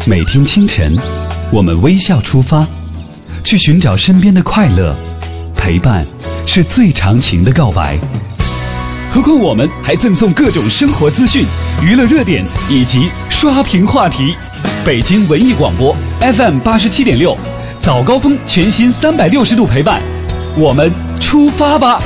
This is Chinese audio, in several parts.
每天清晨，我们微笑出发，去寻找身边的快乐。陪伴是最长情的告白。何况我们还赠送各种生活资讯、娱乐热点以及刷屏话题。北京文艺广播 FM 87.6，早高峰全新360度陪伴，我们出发吧！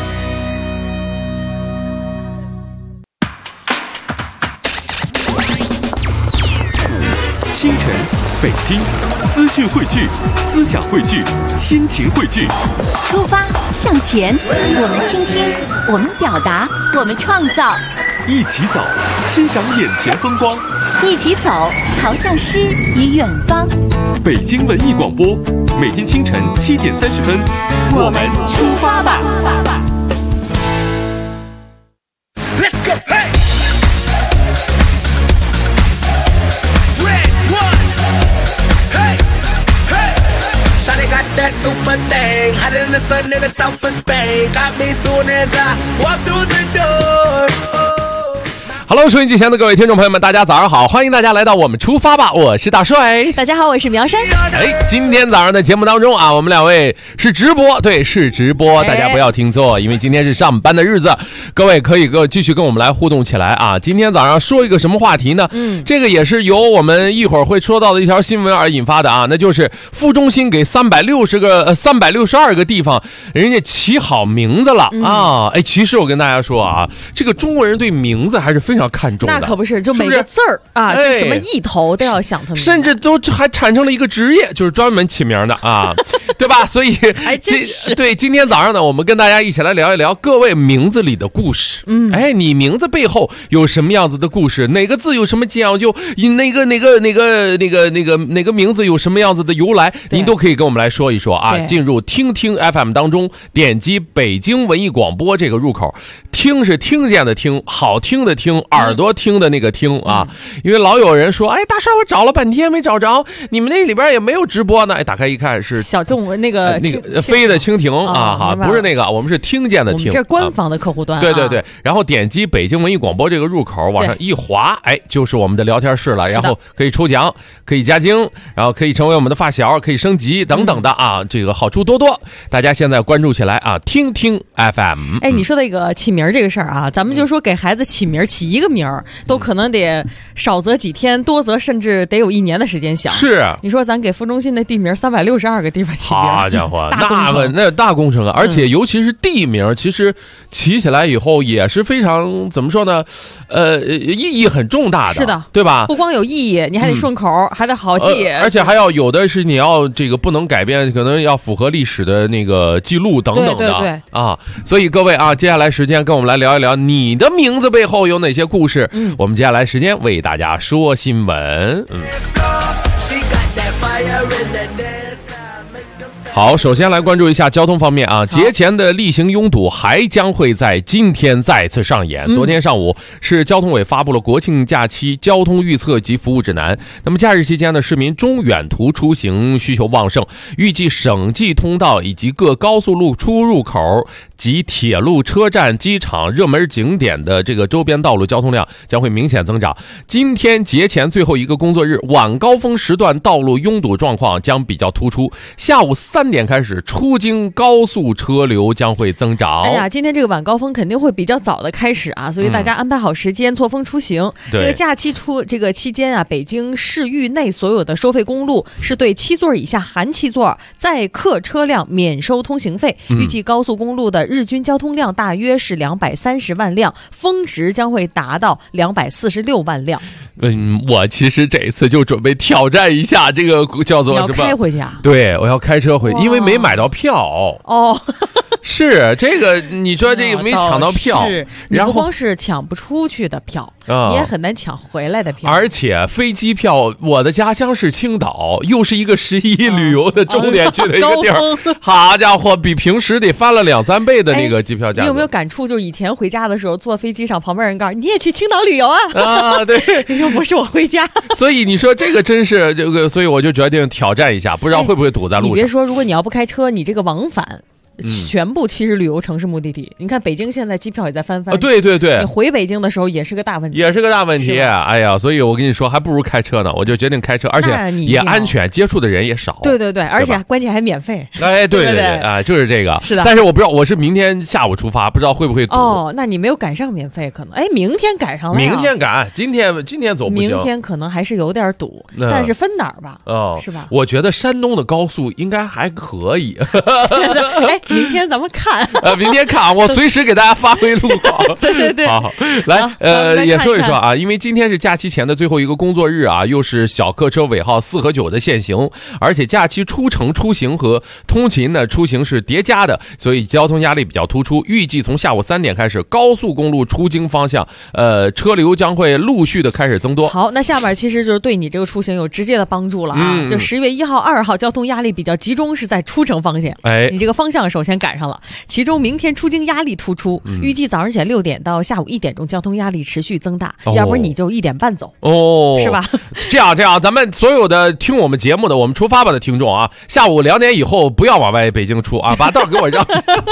清晨，北京，资讯汇聚，思想汇聚，心情汇聚。 出发向前，我们倾听，我们表达，我们创造。 一起走，欣赏眼前风光。 一起走，朝向诗与远方。 北京文艺广播，每天清晨7点30分， 我们出发吧。 Let's go, hey! That super thing, hotter than the sun in the south of Spain. Got me soon as I walk through the door.Hello， 收音机前的各位听众朋友们，大家早上好！欢迎大家来到我们出发吧，我是大帅。 大家好，我是苗山。 今天早上的节目当中啊，我们两位是直播，对，是直播，大家不要听错，因为今天是上班的日子，各位可以继续跟我们来互动起来啊。今天早上说一个什么话题呢？这个也是由我们一会儿会说到的一条新闻而引发的啊，那就是副中心给362个地方人家起好名字了啊。其实我跟大家说啊，这个中国人对名字还是非常看重的， 那可不是，就每个字儿啊，这什么意头都要想他们， 甚至都还产生了一个职业，就是专门起名的啊，对吧？所以今天早上呢，我们跟大家一起来聊一聊各位名字里的故事。你名字背后有什么样子的故事？哪个字有什么讲究？哪个名字有什么样子的由来？您都可以跟我们来说一说啊。进入听听 FM 当中，点击北京文艺广播这个入口，听是听见的听，好听的听，耳朵听的那个听啊。因为老有人说，大帅，我找了半天没找着，你们那里边也没有直播呢。打开一看是小众那个飞的蜻蜓啊，不是那个，我们是听见的听。 这是官方的客户端。 对，然后点击北京文艺广播这个入口，往上一滑，就是我们的聊天室了。然后可以抽奖，可以加精，然后可以成为我们的发小，可以升级等等的啊，这个好处多多。大家现在关注起来啊，听听 FM。 你说那个起名这个事儿啊，咱们就说给孩子起名，起一个名都可能得少则几天，多则甚至得有1年的时间想。 是， 你说咱给副中心的地名362个地方起名， 好家伙，那大工程啊！而且尤其是地名，其实起起来以后也是非常怎么说呢？意义很重大的， 是的， 对吧？ 不光有意义，你还得顺口，还得好记， 而且还要有的是你要这个不能改变，可能要符合历史的那个记录等等的， 对啊。所以各位啊，接下来时间跟我们来聊一聊你的名字背后有哪些故事。我们接下来时间为大家说新闻。好，首先来关注一下交通方面啊，节前的例行拥堵还将会在今天再次上演。昨天上午，市交通委发布了国庆假期交通预测及服务指南。那么假日期间呢，市民中远途出行需求旺盛，预计省际通道以及各高速路出入口及铁路车站、机场、热门景点的这个周边道路交通量将会明显增长。今天节前最后一个工作日，晚高峰时段道路拥堵状况将比较突出。下午3点开始，出京高速车流将会增长。 今天这个晚高峰肯定会比较早的开始啊，所以大家安排好时间，错峰出行。这个假期这个期间啊，北京市域内所有的收费公路是对7座以下含7座载客车辆免收通行费。预计高速公路的日均交通量大约是230万辆，峰值将会达到246万辆。 我其实这次就准备挑战一下这个叫做什么？ 你要开回去啊？ 对，我要开车回去，因为没买到票。是这个，你说这个没抢到票， 你不光是抢不出去的票，你也很难抢回来的票。 而且飞机票，我的家乡是青岛，又是一个11旅游的重点去的一个地儿，好家伙，比平时得翻了2-3倍的那个机票价格。 你有没有感触？就是以前回家的时候，坐飞机上旁边人告诉你也去青岛旅游啊？对， 又不是我回家。 所以你说这个真是这个，所以我就决定挑战一下，不知道会不会堵在路上。 你别说，如果你要不开车，你这个往返全部其实旅游城市目的地。你看北京现在机票也在翻番， 对对对， 你回北京的时候也是个大问题， 也是个大问题。哎呀，所以我跟你说，还不如开车呢，我就决定开车，而且也安全，接触的人也少。 对对对，而且关键还免费。 哎，对对对，啊，就是这个。 是的， 但是我不知道，我是明天下午出发，不知道会不会堵。 哦，那你没有赶上免费，可能哎，明天赶上了。 明天赶，今天走不行。 明天可能还是有点堵，但是分哪儿吧？哦，是吧？ 我觉得山东的高速应该还可以。 哎，明天咱们看。 明天看，我随时给大家发挥路况。 对对对， 好，来，也说一说啊，因为今天是假期前的最后一个工作日啊，又是小客车尾号4和9的限行，而且假期出城出行和通勤呢出行是叠加的，所以交通压力比较突出。预计从下午3点开始，高速公路出京方向，车流将会陆续的开始增多。 好，那下面其实就是对你这个出行有直接的帮助了啊。就10月1号、2号交通压力比较集中，是在出城方向。 哎， 你这个方向首先赶上了，其中明天出京压力突出，预计早上起来6点到下午1点钟交通压力持续增大，要不然你就1点半走哦，是吧？ 这样，咱们所有的听我们节目的我们出发吧的听众啊，下午2点以后不要往外北京出啊，把道给我让。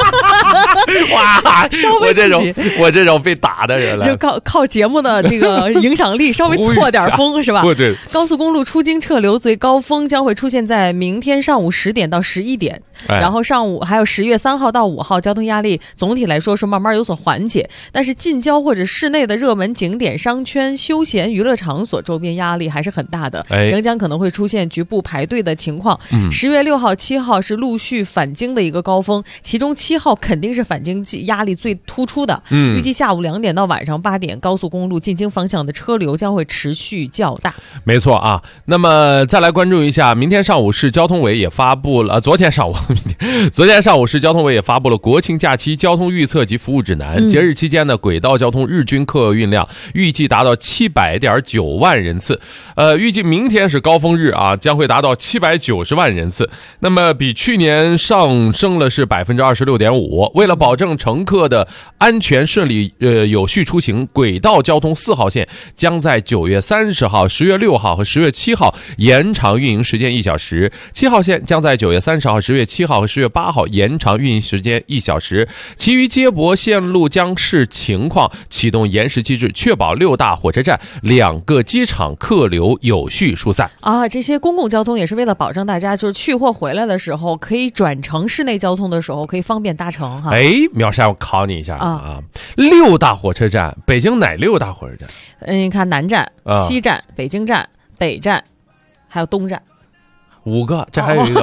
哇，我这种被打的人了， 就靠节目的这个影响力，稍微错点风是吧？ 对。 高速公路出京车流最高峰将会出现在明天上午10点到11点，然后上午还有10月3号到5号交通压力总体来说是慢慢有所缓解，但是近郊或者市内的热门景点、商圈、休闲娱乐场所周边压力还是很大的，仍将可能会出现局部排队的情况。10月6号、7号是陆续返京的一个高峰，其中7号肯定是返京压力最突出的。预计下午2点到晚上8点，高速公路进京方向的车流将会持续较大。 没错啊，那么再来关注一下，明天上午市交通委也发布了，昨天上午市交通委也发布了国庆假期交通预测及服务指南。节日期间的轨道交通日均客运量预计达到700.9万人次，预计明天是高峰日啊，将会达到790万人次，那么比去年上升了是26.5%。为了保证乘客的安全顺利有序出行，轨道交通4号线将在9月30号、10月6号和10月7号延长运营时间1小时，7号线将在9月30号、10月7号和10月8号延长运营时间1小时，其余接驳线路将视情况启动延时机制，确保6大火车站、2个机场客流有序疏散啊。这些公共交通也是为了保证大家就是去或回来的时候可以转乘市内交通的时候可以方便搭乘哈。 哎，苗山，我考你一下啊，6大火车站，北京哪6大火车站？ 你看南站、西站、北京站、北站，还有东站 ，5个，这还有一个。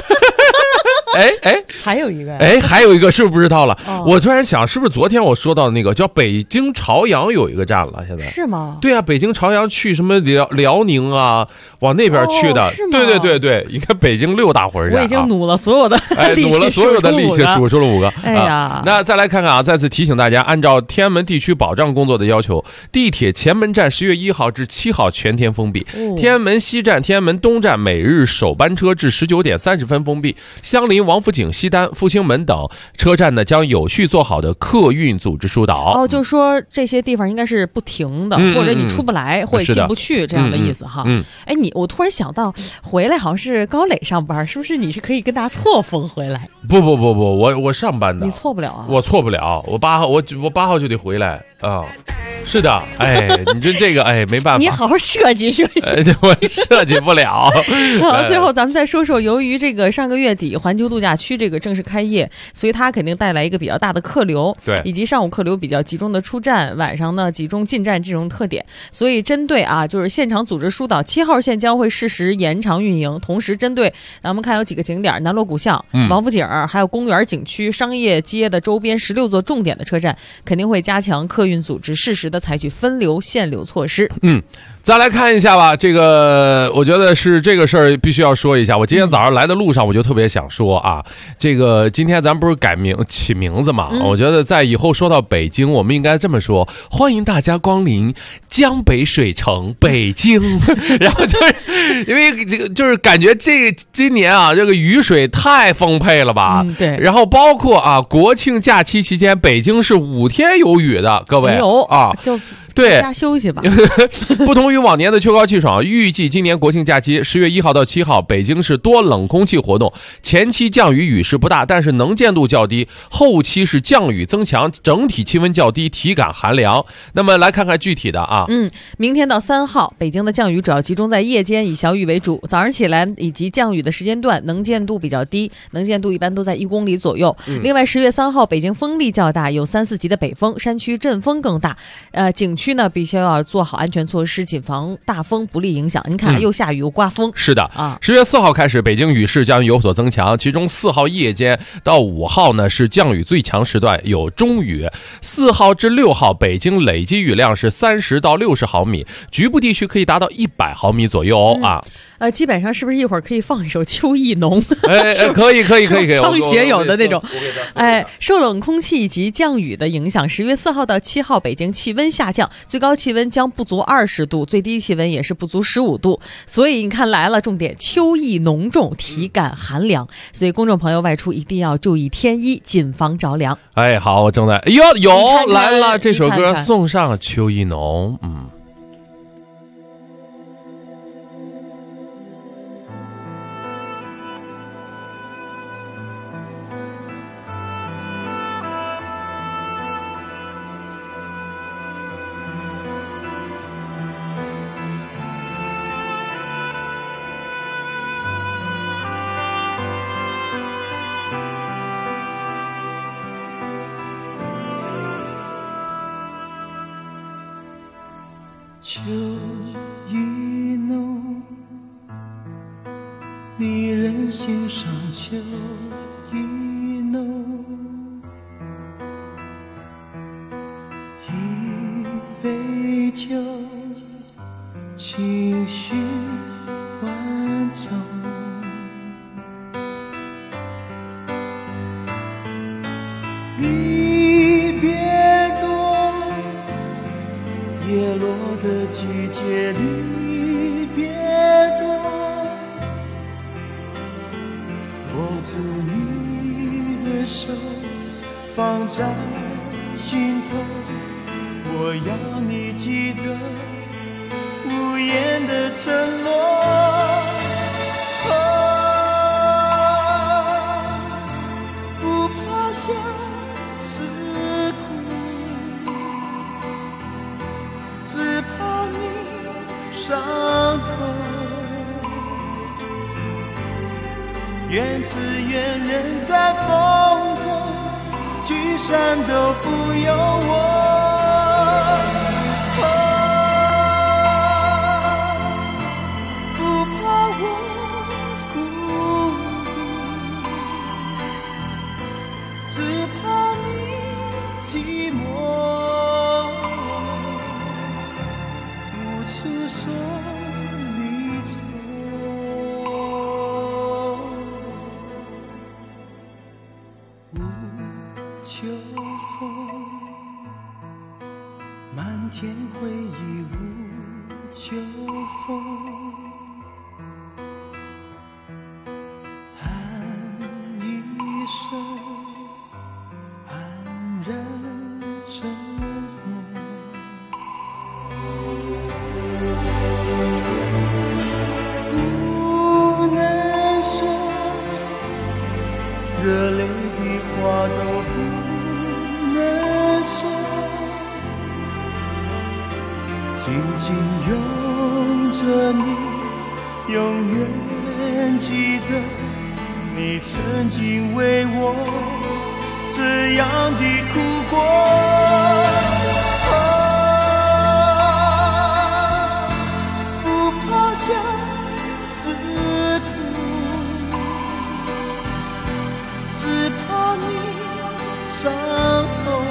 还有一个， 还有一个是不是不知道了？我突然想，是不是昨天我说到那个叫北京朝阳有一个站了？现在是吗？ 对啊，北京朝阳去什么辽宁啊，往那边去的。对，应该北京6大火车站。 我已经努了所有的力气数出了5个。 哎呀， 那再来看看啊，再次提醒大家，按照天安门地区保障工作的要求，地铁前门站10月1号至7号全天封闭，天安门西站、天安门东站每日首班车至19点30分封闭，相邻王府井、西单、复兴门等车站呢，将有序做好的客运组织疏导。 就是说这些地方应该是不停的，或者你出不来或者进不去这样的意思哈。我突然想到，回来好像是高磊上班，是不是你是可以跟大家错峰回来？ 不，我上班的。 你错不了啊。 我错不了，我8号就得回来啊。是的，你这个没办法， 你好好设计设计。 我设计不了。 好，最后咱们再说说，由于这个上个月底环球度假区这个正式开业，所以它肯定带来一个比较大的客流， 对， 以及上午客流比较集中的出站，晚上呢集中进站这种特点。所以针对就是现场组织疏导，7号线将会适时延长运营，同时针对咱们看有几个景点，南锣鼓巷、王府井还有公园景区、商业街的周边16座重点的车站，肯定会加强客运组织，适时的采取分流限流措施。 再来看一下吧，这个我觉得是这个事儿必须要说一下。我今天早上来的路上，我就特别想说啊，这个今天咱不是起名字嘛？我觉得在以后说到北京，我们应该这么说：欢迎大家光临江北水城北京。然后就是因为这个就是感觉今年啊，这个雨水太丰沛了吧？ 对。 然后包括国庆假期期间，北京是5天有雨的，各位有啊，就对， 家休息吧。 不同于往年的秋高气爽，预计今年国庆假期10月1号到7号，北京市多冷空气活动，前期降雨雨势不大，但是能见度较低，后期是降雨增强，整体气温较低，体感寒凉。那么来看看具体的啊， 明天到3号，北京的降雨主要集中在夜间，以小雨为主，早上起来以及降雨的时间段能见度比较低，能见度一般都在1公里左右。另外10月3号，北京风力较大，有3、4级的北风，山区阵风更大。景区呢必须要做好安全措施，谨防大风不利影响。您看，又下雨又刮风。 是的啊。10月4号开始，北京雨势将有所增强，其中4号夜间到5号呢是降雨最强时段，有中雨。4号至6号，北京累计雨量是30到60毫米，局部地区可以达到100毫米左右啊。 基本上是不是一会儿可以放一首《秋意浓》？ 可以， 唱学友的那种。受冷空气以及降雨的影响，10月4号到7号，北京气温下降，最高气温将不足20度，最低气温也是不足15度。所以你看来了，重点秋意浓重，体感寒凉。所以公众朋友外出一定要注意添衣，谨防着凉。 好，正在有来了，这首歌送上秋意浓， 秋意浓，离人心上秋意浓，一杯酒，情绪万种，离别多，叶落的季节离别多，握住你的手，放在心头，我要你记得无言的承诺。不怕相思苦，只怕你伤痛。愿此愿人在风中，聚散都不由我。不怕我孤独，只怕你寂寞，无处说离愁。秋风，漫天回忆无秋风，叹一声安然沉默。不能说热泪的话都不能说，紧紧拥着你，永远记得你曾经为我这样的哭过。不怕相思苦，只怕你伤痛。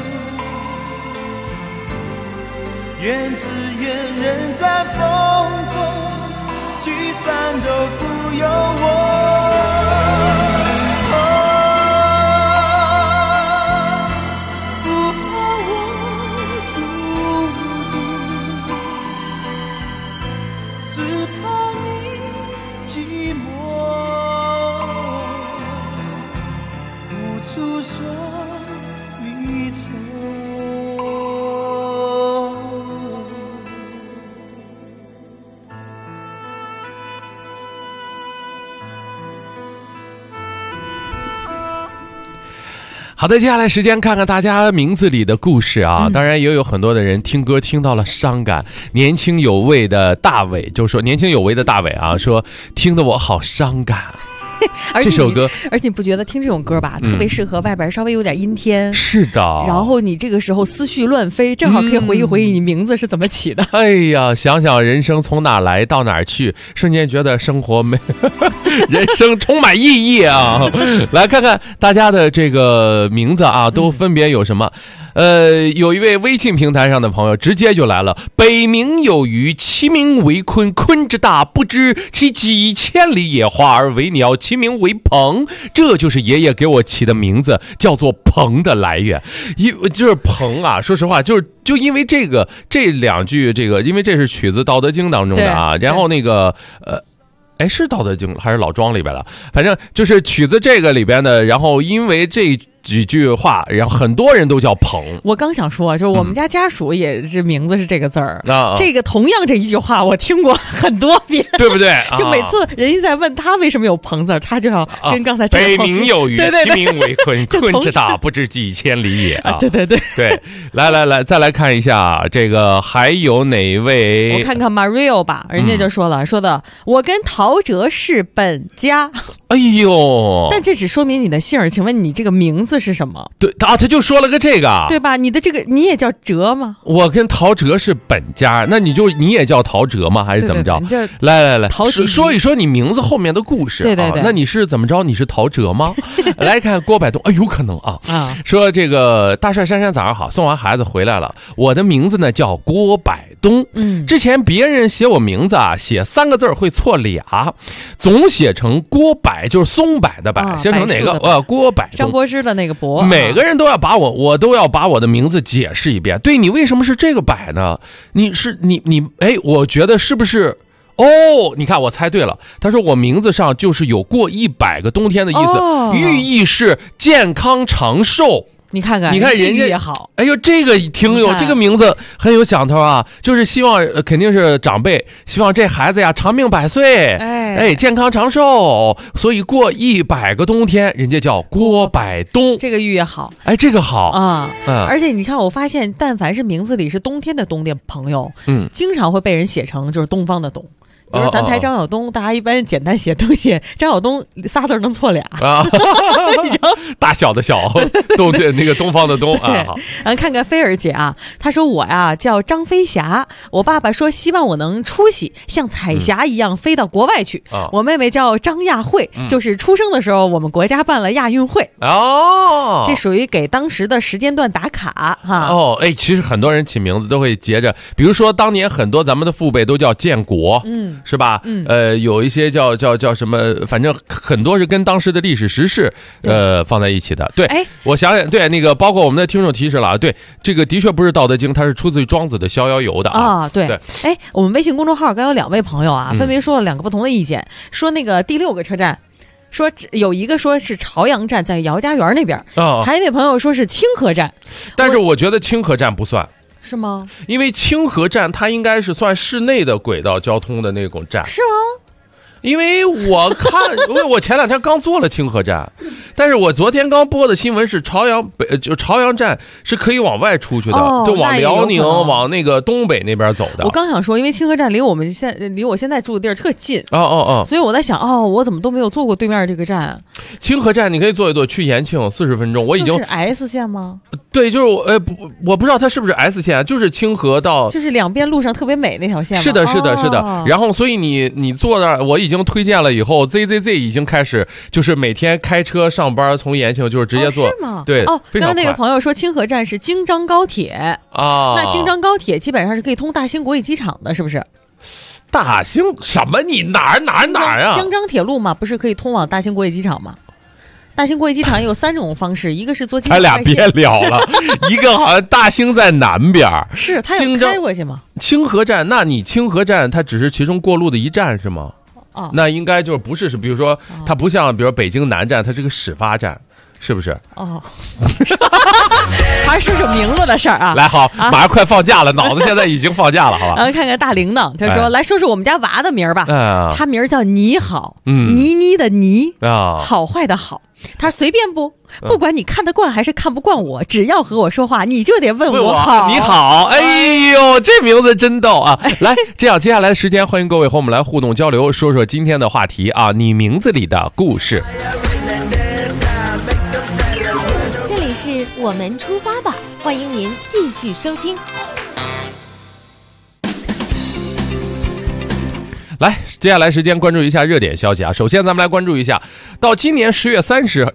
愿只愿人在风中，聚散都不由我。不怕我孤独，只怕你寂寞，无处说离愁。 好的，接下来时间看看大家名字里的故事啊。当然也有很多的人听歌听到了伤感。年轻有为的大伟就说，年轻有为的大伟啊，说听得我好伤感。 而且这首歌， 而且你不觉得听这种歌吧，特别适合外边稍微有点阴天？ 是的。 然后你这个时候思绪乱飞，正好可以回忆回忆你名字是怎么起的。 哎呀，想想人生从哪来到哪儿去，瞬间觉得生活人生充满意义啊！来看看大家的这个名字啊，都分别有什么？有一位微信平台上的朋友直接就来了，北冥有鱼，其名为鲲，鲲之大，不知其几千里也，化而为鸟，其名为鹏。这就是爷爷给我起的名字，叫做鹏的来源。就是鹏啊，说实话，就因为这两句，因为这是取自《道德经》当中的啊，然后那个是《道德经》还是老庄里边的，反正就是取自这个里边的，然后因为这几句话，然后很多人都叫鹏。我刚想说，就是我们家家属也是名字是这个字儿啊。 这个同样这一句话我听过很多遍， 对不对？ 就每次人家在问他为什么有鹏字，他就要跟刚才这个北冥有鱼，其名为鲲，鲲之大，不知几千里也啊！ 对对， 来，再来看一下这个还有哪位？ 我看看 Mario 吧，人家就说了，说的我跟陶喆是本家。 哎呦！ 但这只说明你的姓儿，请问你这个名字是什么？ 对啊，他就说了个这个， 对吧？你的这个你也叫哲吗？ 我跟陶喆是本家，那你也叫陶喆吗？还是怎么着？来，说一说你名字后面的故事。 对， 那你是怎么着？你是陶喆吗？来看郭百东，有可能啊。说这个大帅珊珊早上好，送完孩子回来了，我的名字呢叫郭百东。之前别人写我名字啊，写3个字会错俩，总写成郭百，就是松柏的柏，写成哪个？郭百东。 张柏芝的那个柏。 每个人都要我都要把我的名字解释一遍。对，你为什么是这个柏呢？你我觉得是不是？你看我猜对了，他说我名字上就是有过100个冬天的意思，寓意是健康长寿。 你看人家也好， 哎呦，这个挺有，这个名字很有想头啊，就是希望肯定是长辈希望这孩子呀长命百岁，健康长寿，所以过100个冬天，人家叫郭百东， 这个寓意好， 这个好啊，而且你看，我发现但凡是名字里是冬天的冬的朋友，经常会被人写成就是东方的东。比如咱台张晓东，大家一般简单写都写张晓东仨字能错俩啊， 大小的小，那个东方的东啊。好， 看看菲儿姐啊，她说我呀叫张飞霞，我爸爸说希望我能出息，像彩霞一样飞到国外去。我妹妹叫张亚慧，就是出生的时候我们国家办了亚运会这属于给当时的时间段打卡哈。 其实很多人起名字都会接着，比如说当年很多咱们的父辈都叫建国，是吧？有一些叫什么，反正很多是跟当时的历史时事放在一起的。对，我想想，对那个包括我们的听众提示了，对，这个的确不是《道德经》，它是出自于庄子的《逍遥游》的啊。 对。我们微信公众号刚有2位朋友啊，分别说了2个不同的意见，说那个第6个车站。说有一个说是朝阳站在姚家园那边，还有一位朋友说是清河站， 但是我觉得清河站不算。 是吗？ 因为清河站它应该是算市内的轨道交通的那种站。 是吗？ 因为我前2天刚坐了清河站，但是我昨天刚播的新闻是朝阳站是可以往外出去的，就往辽宁往那个东北那边走的。 我刚想说，因为清河站离我现在住的地儿特近所以我在想我怎么都没有坐过对面这个站。 清河站你可以坐一坐去延庆40分钟，我已经是 S 线吗？ 对，就是我不知道它是不是 S 线，就是清河到就是两边路上特别美那条线吗？ 是的。然后所以你坐那儿，我已经推荐了以后 ZZZ 已经开始就是每天开车上班，从延庆就是直接坐。 是吗？ 对刚刚那个朋友说清河站是京张高铁那京张高铁基本上是可以通大兴国际机场的，是不是？ 大兴什么？你哪儿啊？ 京张铁路嘛，不是可以通往大兴国际机场吗？大兴国际机场有3种方式，一个是坐京张快线。 咱俩别聊了，一个好像大兴在南边， 是他有开过去吗？ 清河站，那你清河站它只是其中过路的一站是吗？那应该就是不是，比如说它不像比如北京南站，它是个始发站， 是不是？ 哦，还是说说名字的事儿啊。 来，好，马上快放假了，脑子现在已经放假了，好吧？ 看看大铃铛，他说：“来说说我们家娃的名儿吧。他名儿叫你好，倪妮的倪啊，好坏的好。他随便不管你看得惯还是看不惯我，只要和我说话，你就得问我好。 你好，哎呦，这名字真逗啊！来，这样接下来的时间，欢迎各位和我们来互动交流，说说今天的话题啊，你名字里的故事。 这里是我们出发吧，欢迎您继续收听。 来，接下来时间关注一下热点消息啊。首先，咱们来关注一下，到今年10月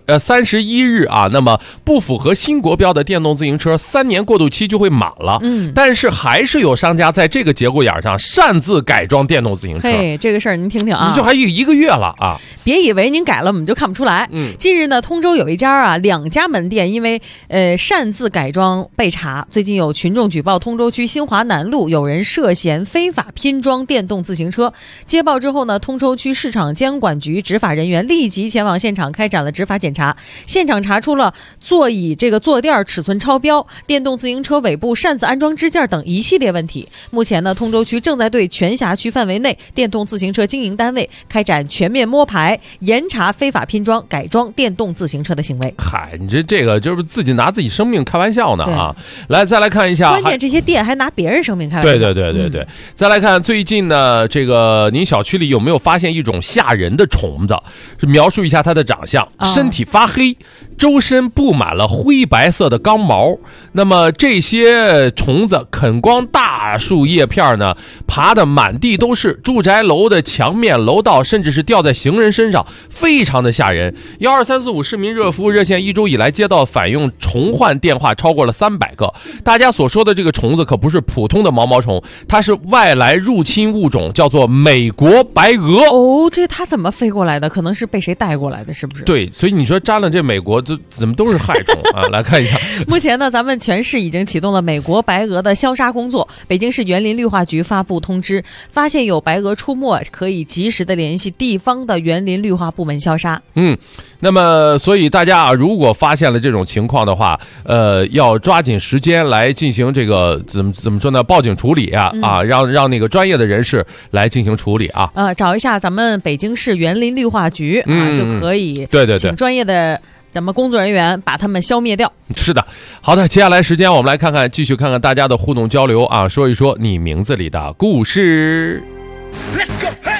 31日啊，那么不符合新国标的电动自行车3年过渡期就会满了。但是还是有商家在这个节骨眼上擅自改装电动自行车。 嘿，这个事儿您听听啊， 就还有1个月了啊！ 别以为您改了我们就看不出来。近日呢，通州有一家2家门店因为擅自改装被查。最近有群众举报通州区新华南路有人涉嫌非法拼装电动自行车。接报之后呢，通州区市场监管局执法人员立即前往现场开展了执法检查。现场查出了座椅坐垫尺寸超标、电动自行车尾部擅自安装支架等一系列问题。目前呢，通州区正在对全辖区范围内电动自行车经营单位开展全面摸排，严查非法拼装、改装电动自行车的行为。 嗨，你这个就是自己拿自己生命开玩笑呢啊！来，再来看一下， 关键这些店还拿别人生命开玩笑。 对。再来看最近呢，这个您小区里有没有发现一种吓人的虫子？描述一下它的长相，身体发黑，周身布满了灰白色的刚毛。那么这些虫子啃光大树叶片呢，爬得满地都是，住宅楼的墙面、楼道，甚至是掉在行人身上，非常的吓人。12345市民热服务热线1周以来接到反映虫患电话超过了300个。大家所说的这个虫子可不是普通的毛毛虫，它是外来入侵物种，叫做美国白鹅。 哦，这它怎么飞过来的？可能是被谁带过来的，是不是？ 对，所以你说沾了这美国，怎么都是害虫啊？来看一下， 目前呢，咱们全市已经启动了美国白鹅的消杀工作。北京市园林绿化局发布通知，发现有白鹅出没，可以及时的联系地方的园林绿化部门消杀。 那么所以大家啊，如果发现了这种情况的话，要抓紧时间来进行这个怎么说呢？报警处理啊，让那个专业的人士来进行处理啊。 找一下咱们北京市园林绿化局就可以。 对， 请专业的咱们工作人员把他们消灭掉。 是的，好的，接下来时间我们来继续看看大家的互动交流啊，说一说你名字里的故事。 Let's go, hey!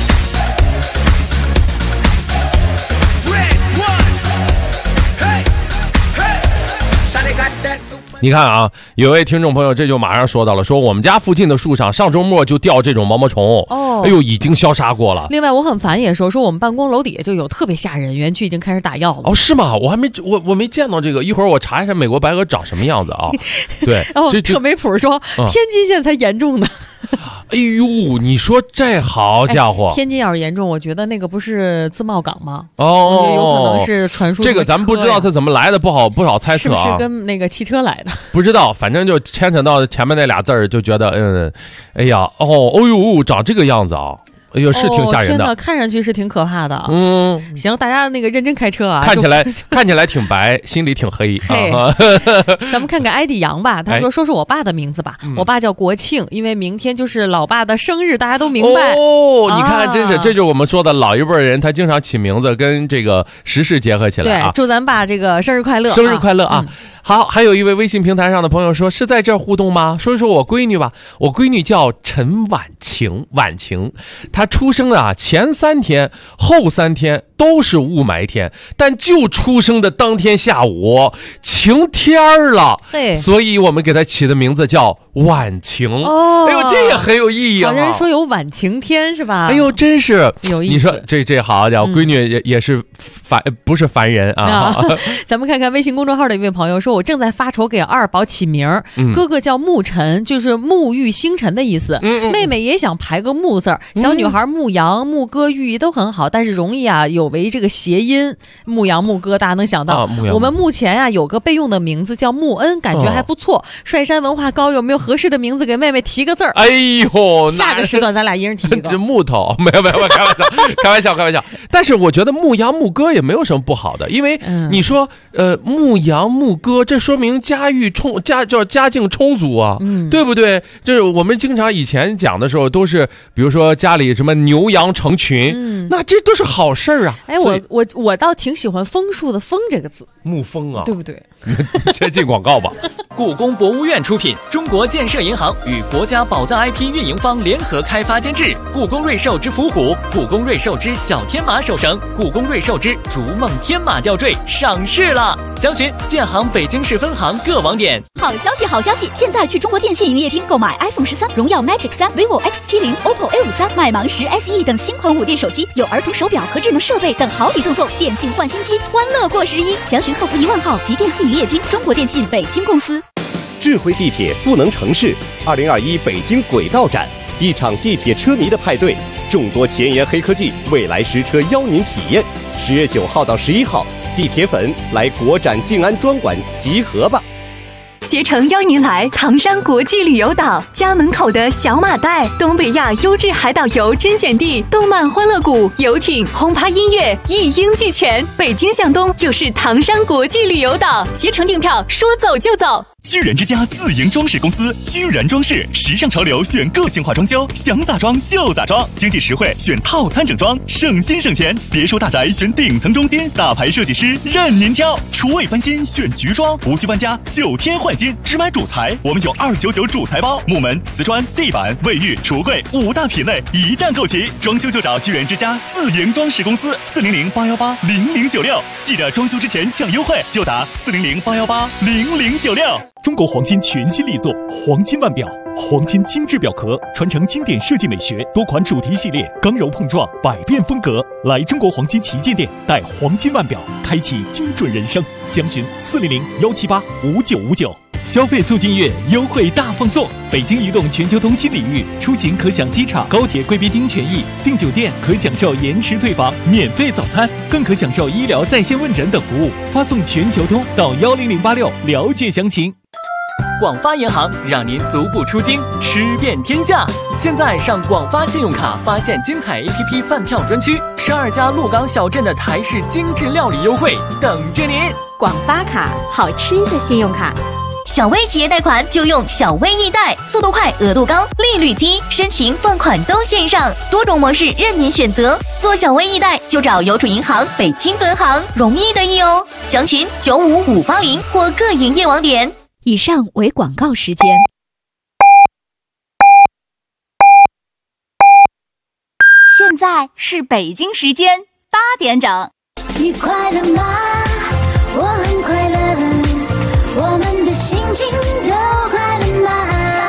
Red one, hey, hey! 你看啊，有位听众朋友这就马上说到了，说我们家附近的树上上周末就掉这种毛毛虫，哎呦，已经消杀过了。 另外我很烦也说我们办公楼底下就有特别吓人，园区已经开始打药了。 哦，是吗？我没见到这个，一会儿我查一下美国白鹅长什么样子啊。对， 这特没谱说天津现在才严重呢。 哎呦，你说这好家伙！ 天津要是严重，我觉得那个不是自贸港吗？ 有可能是传输。 这个咱们不知道它怎么来的，不好猜测啊。 是不是跟那个汽车来的？ 不知道，反正就牵扯到前面那俩字儿，就觉得哎呀，长这个样子啊。哎呦，是挺吓人的， 天哪，看上去是挺可怕的。行，大家那个认真开车啊。 看起来挺白，心里挺黑啊。咱们看看艾迪杨吧，他说说我爸的名字吧。我爸叫国庆，因为明天就是老爸的生日，大家都明白。 你看，真是这就是我们说的老一辈人，他经常起名字跟这个时事结合起来啊。 对，祝咱爸这个生日快乐， 生日快乐啊！好，还有一位微信平台上的朋友说，是在这儿互动吗？说一说我闺女吧。我闺女叫陈婉晴，她出生的前3天、后3天都是雾霾天，但就出生的当天下午晴天了，所以我们给她起的名字叫晚晴。哎呦，这也很有意义啊！ 好像说有晚晴天是吧？ 哎呦，真是有意思。 你说这好家伙，闺女也是不是凡人啊！ 咱们看看微信公众号的一位朋友说，我正在发愁给二宝起名，哥哥叫沐晨，就是沐浴星辰的意思。妹妹也想排个沐字儿，小女孩沐阳、沐歌、玉都很好，但是容易有有为这个谐音，牧羊牧歌，大家能想到。我们目前啊有个备用的名字叫穆恩，感觉还不错。帅山文化高有没有合适的名字给妹妹提个字儿？ 哎呦， 下个时段咱俩一人提一个。 这木头没有，开玩笑。但是我觉得牧羊牧歌也没有什么不好的，因为你说牧羊牧歌，这说明家境充足啊，对不对？就是我们经常以前讲的时候都是，比如说家里什么牛羊成群，那这都是好事儿啊。 哎，我倒挺喜欢枫树的枫这个字， 牧枫啊， 对不对？ 先进广告吧。 故宫博物院出品，中国建设银行与国家宝藏 IP 运营方联合开发监制。故宫瑞兽之伏虎、故宫瑞兽之小天马手绳、故宫瑞兽之逐梦天马吊坠上市了，详询建行北京市分行各网点。 好消息，好消息！现在去中国电信营业厅购买 iPhone 13、荣耀 Magic 3、vivo X70、OPPO A53、迈芒10 SE 等新款5电手机，有儿童手表和智能设备等好礼赠送。电信换新机，欢乐过11。详询客服1万号及电信营业厅。中国电信北京公司。 智慧地铁赋能城市2021北京轨道展，一场地铁车迷的派对，众多前沿黑科技，未来实车邀您体验。10月9号到11号，地铁粉来国展静安专馆集合吧。 携程邀您来唐山国际旅游岛，家门口的小马带，东北亚优质海岛游甄选地，动漫欢乐谷、游艇、轰趴音乐一应俱全。北京向东就是唐山国际旅游岛，携程订票说走就走。 居然之家自营装饰公司，居然装饰，时尚潮流选个性化装修，想咋装就咋装，经济实惠选套餐整装，省心省钱。别墅大宅选顶层中心，大牌设计师任您挑。厨卫翻新选菊装，无需搬家9天换新，只买主材，我们有299主材包，木门、瓷砖、地板、卫浴、橱柜5大品类一站购齐。装修就找居然之家自营装饰公司，400-818-0096。记着装修之前抢优惠，就打400-818-0096。 中国黄金全新力作黄金腕表，黄金精致表壳，传承经典设计美学，多款主题系列，刚柔碰撞，百变风格。来中国黄金旗舰店，带黄金腕表，开启精准人生。详询400-178-5959。消费促进月优惠大放送，北京移动全球通新礼遇，出行可享机场、高铁贵宾厅权益，订酒店可享受延迟退房、免费早餐，更可享受医疗在线问诊等服务。发送全球通到10086了解详情。 广发银行让您足不出京，吃遍天下。现在上广发信用卡发现精彩 APP 饭票专区，12家鹿港小镇的台式精致料理优惠等着您。 广发卡，好吃的信用卡。 小微企业贷款就用小微易贷，速度快，额度高，利率低，申请放款都线上，多种模式任您选择。做小微易贷就找邮储银行北京分行，容易的易哦。详询95580或各营业网点。 以上为广告时间。 现在是北京时间8点整。 你快乐吗？我很快乐，我们的心情都快乐吗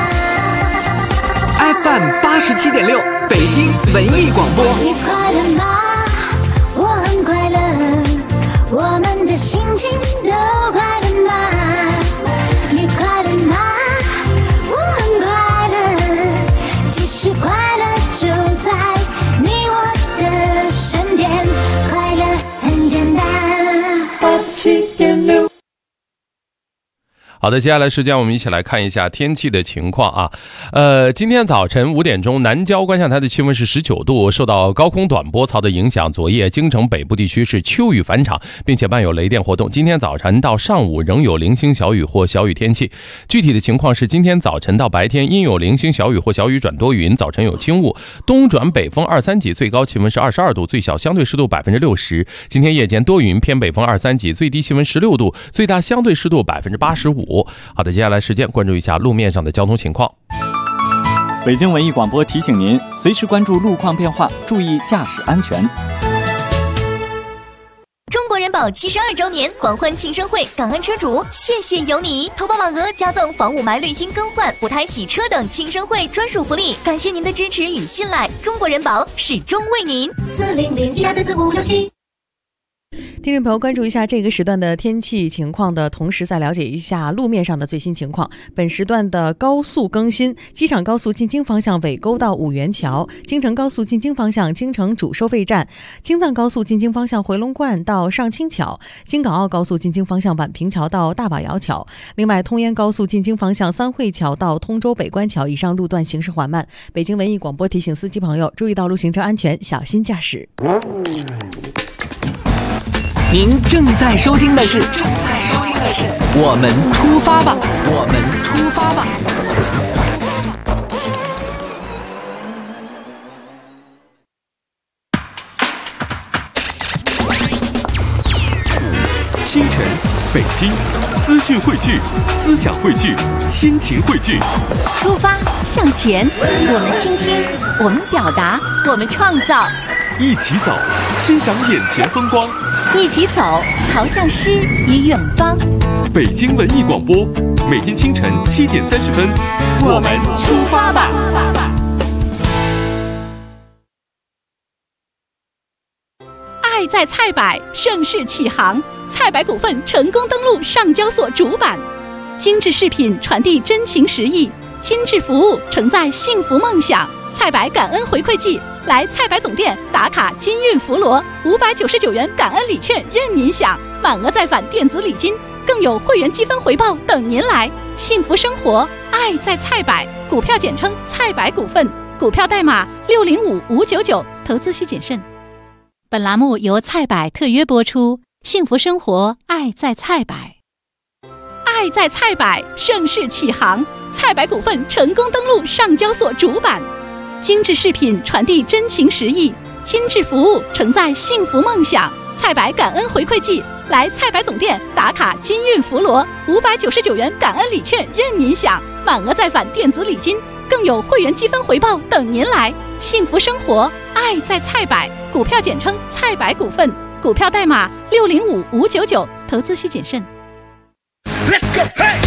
？FM 87.6，北京文艺广播。 你快乐吗？我很快乐，我们的心情都快乐吗？你快乐吗？我很快乐，其实快乐就在你我的身边，快乐很简单。87.6。 好的，接下来时间我们一起来看一下天气的情况啊。今天早晨5点钟，南郊观象台的气温是19度，受到高空短波槽的影响，昨夜京城北部地区是秋雨返场，并且伴有雷电活动。今天早晨到上午仍有零星小雨或小雨天气。具体的情况是，今天早晨到白天阴有零星小雨或小雨转多云，早晨有轻雾，东转北风2、3级，最高气温是22度，最小相对湿度60%。今天夜间多云，偏北风2、3级，最低气温16度，最大相对湿度85%。好的，接下来时间关注一下路面上的交通情况。 北京文艺广播提醒您，随时关注路况变化，注意驾驶安全。 中国人保72周年狂欢庆生会，感恩车主，谢谢有你！投保满额加赠房雾霾滤芯更换、补胎洗车等庆生会专属福利，感谢您的支持与信赖，中国人保始终为您。 400-1234567。 听众朋友，关注一下这个时段的天气情况的同时，再了解一下路面上的最新情况。本时段的高速更新：机场高速进京方向尾沟到五元桥，京承高速进京方向京承主收费站，京藏高速进京方向回龙观到上清桥，京港澳高速进京方向宛平桥到大瓦窑桥。另外，通燕高速进京方向三汇桥到通州北关桥以上路段行驶缓慢。北京文艺广播提醒司机朋友注意道路行车安全，小心驾驶。 您正在收听的是我们出发吧，我们出发吧。 清晨，北京，资讯汇聚，思想汇聚，心情汇聚。 出发向前，我们倾听，我们表达，我们创造。 一起走，欣赏眼前风光。 一起走，朝向诗与远方。 北京文艺广播，每天清晨7点30分， 我们出发吧。爱在菜百，盛世启航。菜百股份成功登陆上交所主板，精致饰品传递真情实意，精致服务承载幸福梦想。菜百感恩回馈季，来菜百总店打卡金运福罗，599元感恩礼券任您享，满额再返电子礼金，更有会员积分回报等您来。幸福生活，爱在菜百，股票简称菜百股份，股票代码605599，投资需谨慎。本栏目由菜百特约播出，幸福生活，爱在菜百。爱在菜百，盛世启航。菜百股份成功登陆上交所主板，精致饰品传递真情实意，精致服务承载幸福梦想。菜百感恩回馈季，来菜百总店打卡金运福罗，599元感恩礼券任您享，满额再返电子礼金，更有会员积分回报等您来。幸福生活，爱在菜百，股票简称菜百股份，股票代码605599，投资需谨慎。Let's go, hey!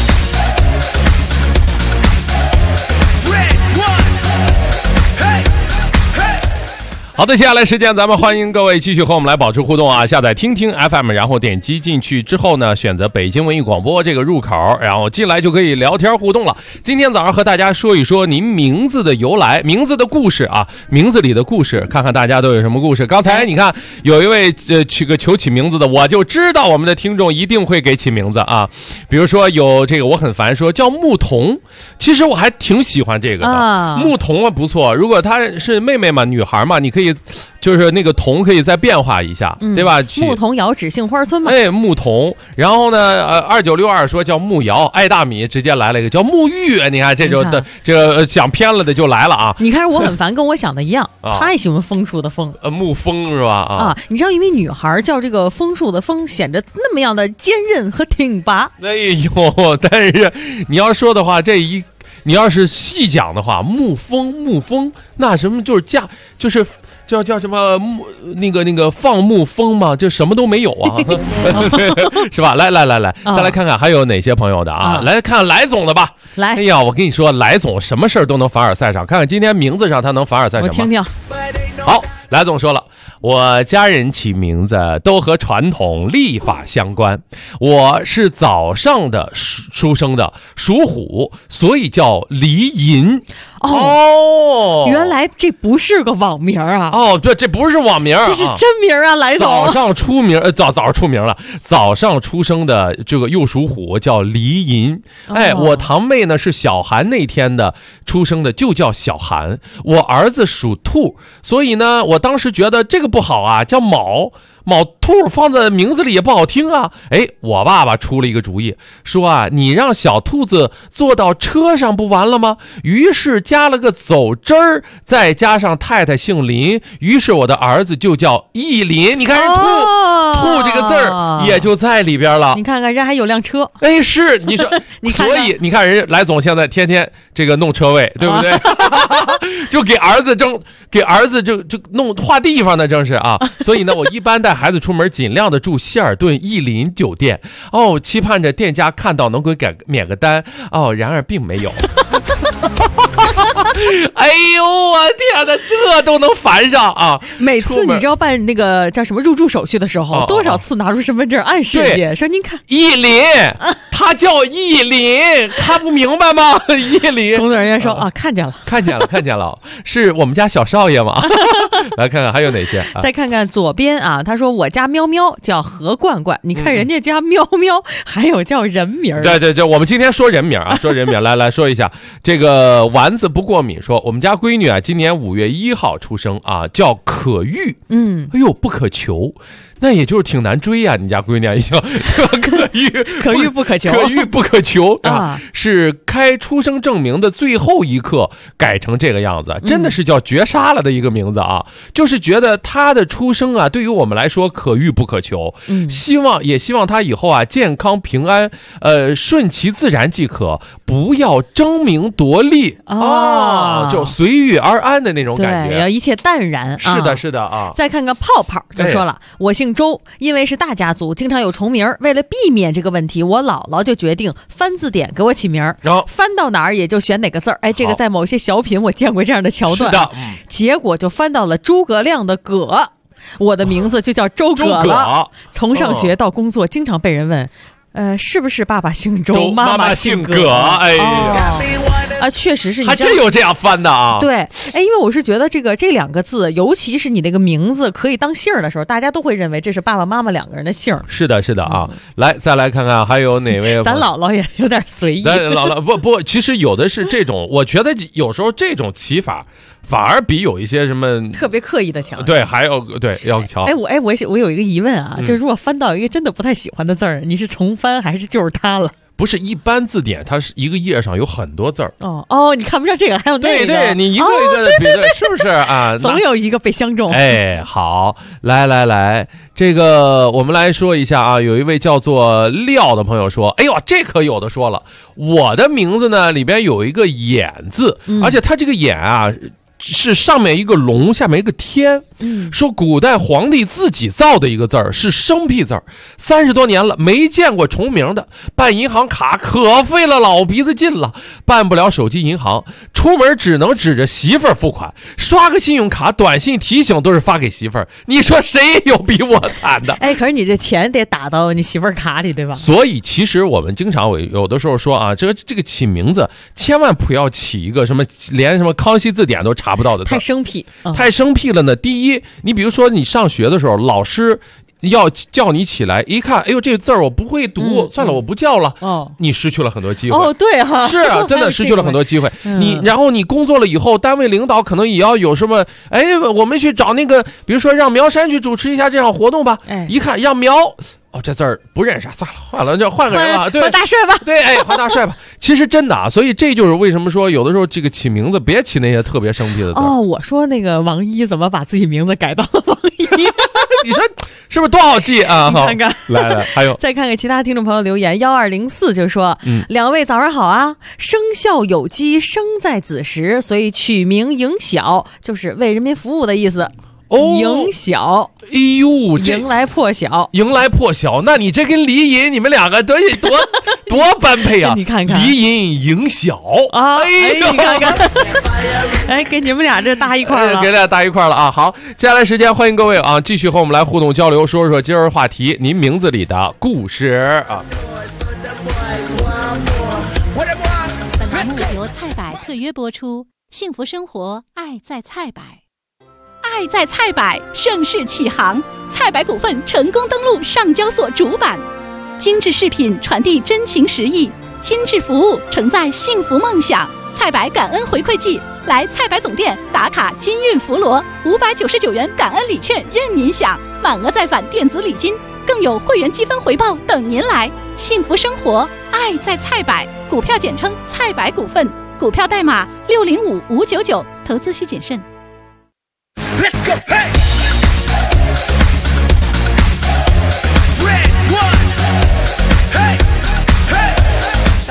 Hey! 好的，接下来时间咱们欢迎各位继续和我们来保持互动啊！下载听听 FM， 然后点击进去之后呢，选择北京文艺广播这个入口，然后进来就可以聊天互动了。今天早上和大家说一说您名字的由来，名字的故事啊，名字里的故事，看看大家都有什么故事。刚才你看有一位求起名字的，我就知道我们的听众一定会给起名字啊。比如说有这个我很烦说叫牧童，其实我还挺喜欢这个的，牧童啊不错。如果她是妹妹嘛，女孩嘛，你可以就是那个童可以再变化一下，对吧？ 牧童遥指杏花村嘛。 哎，牧童。然后呢，2962说叫牧瑶，爱大米直接来了一个叫沐浴。你看这种的，这个想偏了的就来了啊！ 你看我很烦，跟我想的一样，太喜欢枫树的枫， 牧风是吧？ 啊，你知道，因为女孩叫这个枫树的枫，显得那么样的坚韧和挺拔。 哎呦，但是你要说的话，你要是细讲的话，牧风，那什么就是叫什么那个放牧风嘛，就什么都没有啊，是吧？来，再来看看还有哪些朋友的啊？来看来总的吧。 来， 哎呀，我跟你说，来总什么事儿都能凡尔赛上，看看今天名字上他能凡尔赛什么？ 我听听。 好，来总说了。我家人起名字都和传统历法相关，我是早上的出生的，属虎，所以叫黎寅。 原来这不是个网名啊！ 对，这不是网名， 这是真名啊！来总早上出名，早上出名了，早上出生的这个又属虎，叫黎寅。我堂妹呢是小寒那天的出生的，就叫小寒。我儿子属兔，所以呢，我当时觉得这个不好啊，叫卯兔放在名字里也不好听啊。我爸爸出了一个主意，说啊，你让小兔子坐到车上不完了吗？于是加了个走之儿，再加上太太姓林，于是我的儿子就叫义林。你看人兔这个字儿也就在里边了。 你看看人还有辆车。 是你说你看看，所以你看人来总现在天天这个弄车位，对不对？就给儿子就弄画地方呢，正是啊。所以呢，我一般带孩子出门尽量的住希尔顿逸林酒店期盼着店家看到能给免个单然而并没有。 哎呦我天哪，这都能烦上啊！ 每次你知道办那个叫什么入住手续的时候，多少次拿出身份证暗示你说您看意林，他叫意林，看不明白吗？意林， 工作人员说啊，看见了， 看见了，是我们家小少爷吗？来看看还有哪些？ 再看看左边啊，他说我家喵喵叫何冠冠，你看人家家喵喵还有叫人名。 对，我们今天说人名啊，说人名，来说一下。这个丸子不过敏说，我们家闺女啊，今年5月1号出生啊，叫可遇。哎呦，不可求。那也就是挺难追呀，你家闺女已经可遇不可求，可遇不可求啊！是开出生证明的最后一刻改成这个样子，真的是叫绝杀了的一个名字啊！就是觉得他的出生啊，对于我们来说可遇不可求，希望他以后啊健康平安，顺其自然即可，不要争名夺利啊，就随遇而安的那种感觉， 对，要一切淡然。 是的啊！ 再看看泡泡就说了，我姓周，因为是大家族，经常有重名，为了避免这个问题，我姥姥就决定翻字典给我起名，翻到哪儿也就选哪个字儿。哎，这个在某些小品我见过这样的桥段，结果就翻到了诸葛亮的葛，我的名字就叫周葛了。从上学到工作，经常被人问，是不是爸爸姓周，妈妈姓葛？哎呀。确实是你还真有这样翻的啊！ 对，因为我是觉得这两个字，尤其是你那个名字可以当姓的时候，大家都会认为这是爸爸妈妈两个人的姓。 是的啊！来，再来看看还有哪位？ 咱姥姥也有点随意。 咱姥姥不，其实有的是这种，我觉得有时候这种起法反而比有一些什么特别刻意的强。 对，还有要强。 我有一个疑问啊，就如果翻到一个真的不太喜欢的字儿，你是重翻还是就是它了？ 不是一般字典，它是一个页上有很多字儿。 你看不上这个，还有那个。 对，你一个一个的比对，是不是啊？ 总有一个被相中。 好，来，这个我们来说一下啊。有一位叫做廖的朋友说：“哎呦，这可有的说了，我的名字呢里边有一个眼字，而且它这个眼啊。”是上面一个龙，下面一个天。说古代皇帝自己造的一个字儿，是生僻字儿，30多年了没见过重名的。办银行卡可费了老鼻子劲了，办不了手机银行，出门只能指着媳妇儿付款，刷个信用卡短信提醒都是发给媳妇儿。你说谁有比我惨的？ 可是你这钱得打到你媳妇儿卡里，对吧？ 所以其实我们经常有的时候说啊，这个起名字千万不要起一个什么连什么康熙字典都查不到的字， 太生僻， 太生僻了呢。第一，你比如说你上学的时候，老师要叫你起来，一看，哎呦，这个字儿我不会读，算了，我不叫了。你失去了很多机会。 对哈， 是啊，真的失去了很多机会。然后你工作了以后，单位领导可能也要有什么，我们去找那个，比如说让苗山去主持一下这场活动吧。一看让苗。这字儿不认识，算了，换了就换个人了。对， 换大帅吧。 对，换大帅吧。其实真的啊，所以这就是为什么说有的时候这个起名字别起那些特别生僻的字。 我说那个王一怎么把自己名字改到了王一？ 你说是不是多好记啊？ 你看看， 来，还有再看看其他听众朋友留言，1204就说，两位早上好啊，生肖有鸡，生在子时，所以取名迎小，就是为人民服务的意思。迎小， 哎呦， 迎来破晓， 那你这跟李隐你们两个多般配啊！ 你看看， 李隐迎小啊，你看看，给你们俩这搭一块了， 给俩搭一块了啊！好，接下来时间欢迎各位啊，继续和我们来互动交流，说说今儿话题，您名字里的故事啊。 本栏目由菜百特约播出，幸福生活，爱在菜百。爱在菜百盛世启航，菜百股份成功登陆上交所主板，精致饰品传递真情实意，精致服务承载幸福梦想。菜百感恩回馈季，来菜百总店打卡金运福罗，599元感恩礼券任您享，满额再返电子礼金，更有会员积分回报等您来。幸福生活，爱在菜百，股票简称菜百股份，股票代码605599，投资需谨慎。 Let's go, hey! Red one, hey, hey!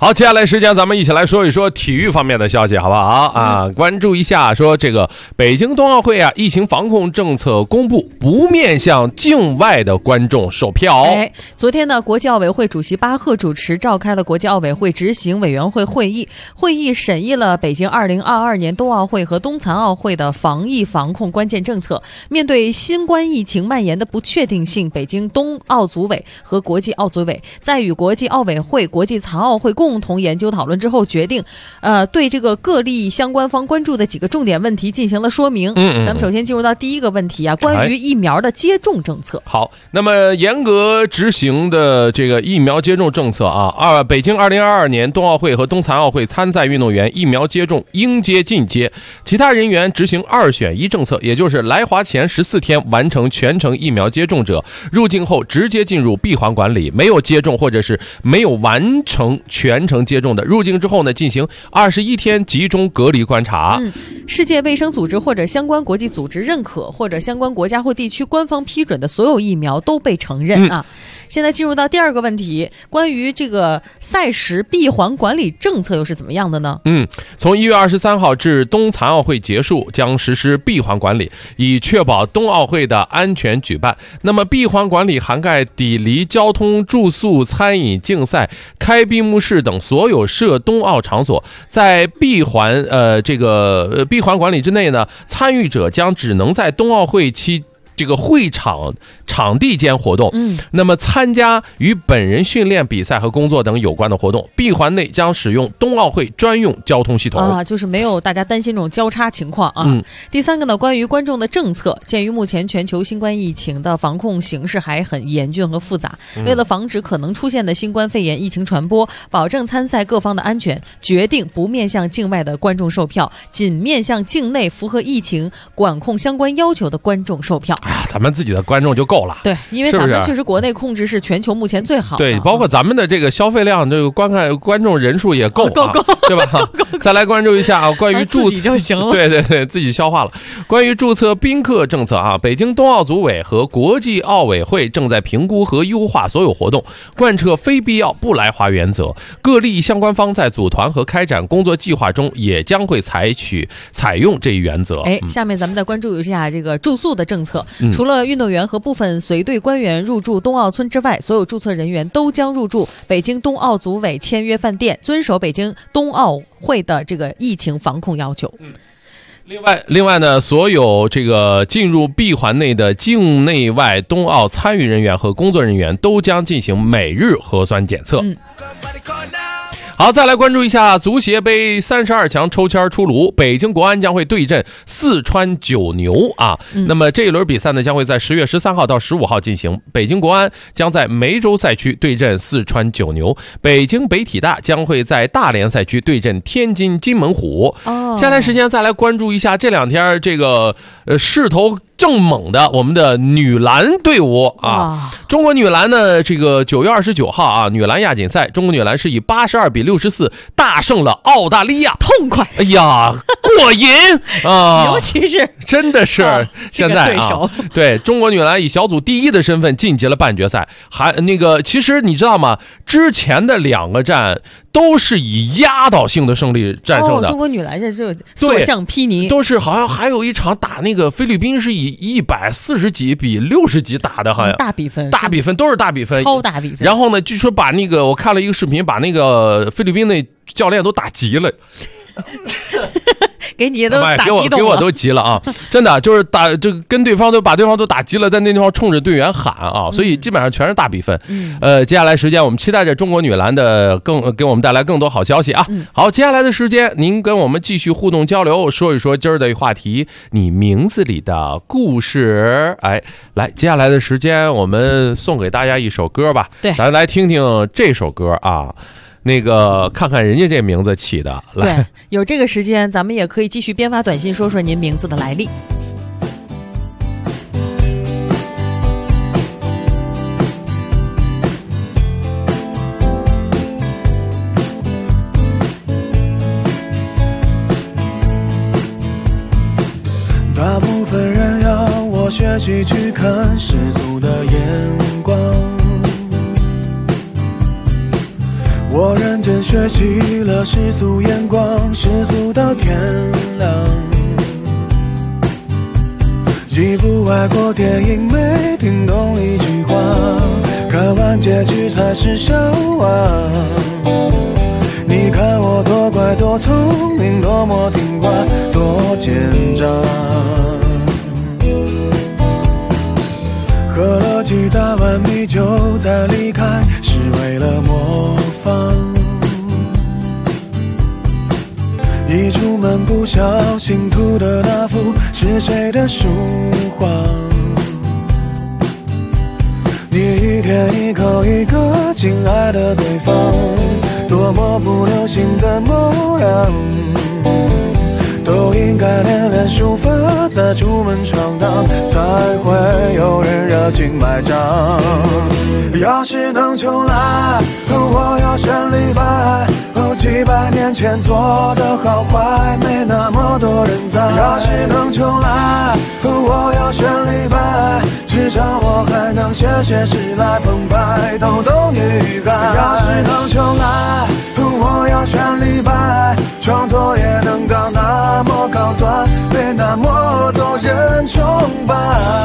好，接下来时间咱们一起来说一说体育方面的消息，好不好啊？关注一下，说这个北京冬奥会啊，疫情防控政策公布，不面向境外的观众售票。 昨天呢，国际奥委会主席巴赫主持召开了国际奥委会执行委员会会议，会议审议了北京2022年冬奥会和冬残奥会的防疫防控关键政策。面对新冠疫情蔓延的不确定性，北京冬奥组委和国际奥组委在与国际奥委会、国际残奥会共同研究讨论之后，决定对这个各利益相关方关注的几个重点问题进行了说明。咱们首先进入到第一个问题啊，关于疫苗的接种政策。 好，那么严格执行的这个疫苗接种政策啊，北京2022年冬奥会和冬残奥会参赛运动员疫苗接种应接尽接，其他人员执行2选1政策，也就是来华前14天完成全程疫苗接种者，入境后直接进入闭环管理；没有接种或者是没有完成全程接种的，入境之后呢，进行21天集中隔离观察。 世界卫生组织或者相关国际组织认可或者相关国家或地区官方批准的所有疫苗都被承认啊。现在进入到第二个问题，关于这个赛时闭环管理政策又是怎么样的呢？ 从1月23号至冬残奥会结束，将实施闭环管理，以确保冬奥会的安全举办。那么闭环管理涵盖抵离、交通、住宿、餐饮、竞赛、开闭幕式等所有涉冬奥场所。在闭环管理之内呢，参与者将只能在冬奥会期这个会场场地间活动，那么参加与本人训练、比赛和工作等有关的活动。闭环内将使用冬奥会专用交通系统啊，就是没有大家担心这种交叉情况啊。第三个呢，关于观众的政策，鉴于目前全球新冠疫情的防控形势还很严峻和复杂，为了防止可能出现的新冠肺炎疫情传播，保证参赛各方的安全，决定不面向境外的观众售票，仅面向境内符合疫情管控相关要求的观众售票。 咱们自己的观众就够了。 对，因为咱们确实国内控制是全球目前最好的。 对，包括咱们的这个消费量，这个观众人数也够，对吧？再来关注一下关于注册就行了。 对，自己消化了。关于注册宾客政策啊，北京冬奥组委和国际奥委会正在评估和优化所有活动，贯彻非必要不来华原则。各利益相关方在组团和开展工作计划中也将会采用这一原则。 下面咱们再关注一下这个住宿的政策。除了运动员和部分随队官员入住冬奥村之外，所有注册人员都将入住北京冬奥组委签约饭店，遵守北京冬奥会的这个疫情防控要求。 另外呢，所有这个进入闭环内的境内外冬奥参与人员和工作人员都将进行每日核酸检测。好，再来关注一下足协杯32强抽签出炉，北京国安将会对阵四川九牛啊。那么这一轮比赛呢，将会在10月13号到15号进行。北京国安将在梅州赛区对阵四川九牛，北京北体大将会在大连赛区对阵天津金门虎。接下来时间再来关注一下这两天这个势头正猛的我们的女篮队伍啊。中国女篮呢，这个9月29号啊，女篮亚锦赛，中国女篮是以82比64大胜了澳大利亚， 痛快！ 哎呀，过瘾啊！ 尤其是真的是现在啊，对中国女篮以小组第1的身份晋级了半决赛，还其实你知道吗？之前的2个战都是以压倒性的胜利战胜的。 中国女篮这所向披靡， 都是好像还有一场打那个菲律宾是以140几比60几打的，好像大比分都是大比分， 超大比分。 然后呢，据说把我看了一个视频，把那个菲律宾那教练都打急了。 给你都打激动了， 给我都急了啊！真的就是跟对方把对方都打急了，在那地方冲着队员喊啊，所以基本上全是大比分。接下来时间我们期待着中国女篮的给我们带来更多好消息啊！好，接下来的时间您跟我们继续互动交流，说一说今儿的话题，你名字里的故事。来，接下来的时间我们送给大家一首歌吧， 对， 咱来听听这首歌啊。看看人家这名字起的，来， 对，有这个时间，咱们也可以继续编发短信，说说您名字的来历。 大部分人要我学习去看世俗的眼光。 我认真学习了世俗眼光，世俗到天亮。一部外国电影没听懂一句话，看完结局才是笑话。你看我多乖多聪明，多么听话，多奸诈。喝了几大碗米酒再离开，是为了模仿。一出门不小心涂的那幅是谁的书画？你一天一口一个亲爱的对方，多么不流行的模样，都应该练练书法，再出门闯荡，才会有人热情买账。要是能重来，我要选李白，几百年前做的好坏，没那么多人在。要是能重来，我要选李白，至少我还能写诗来澎湃逗逗女孩。要是能重来，我要选李白，创作也能到那么高端，被那么多人崇拜。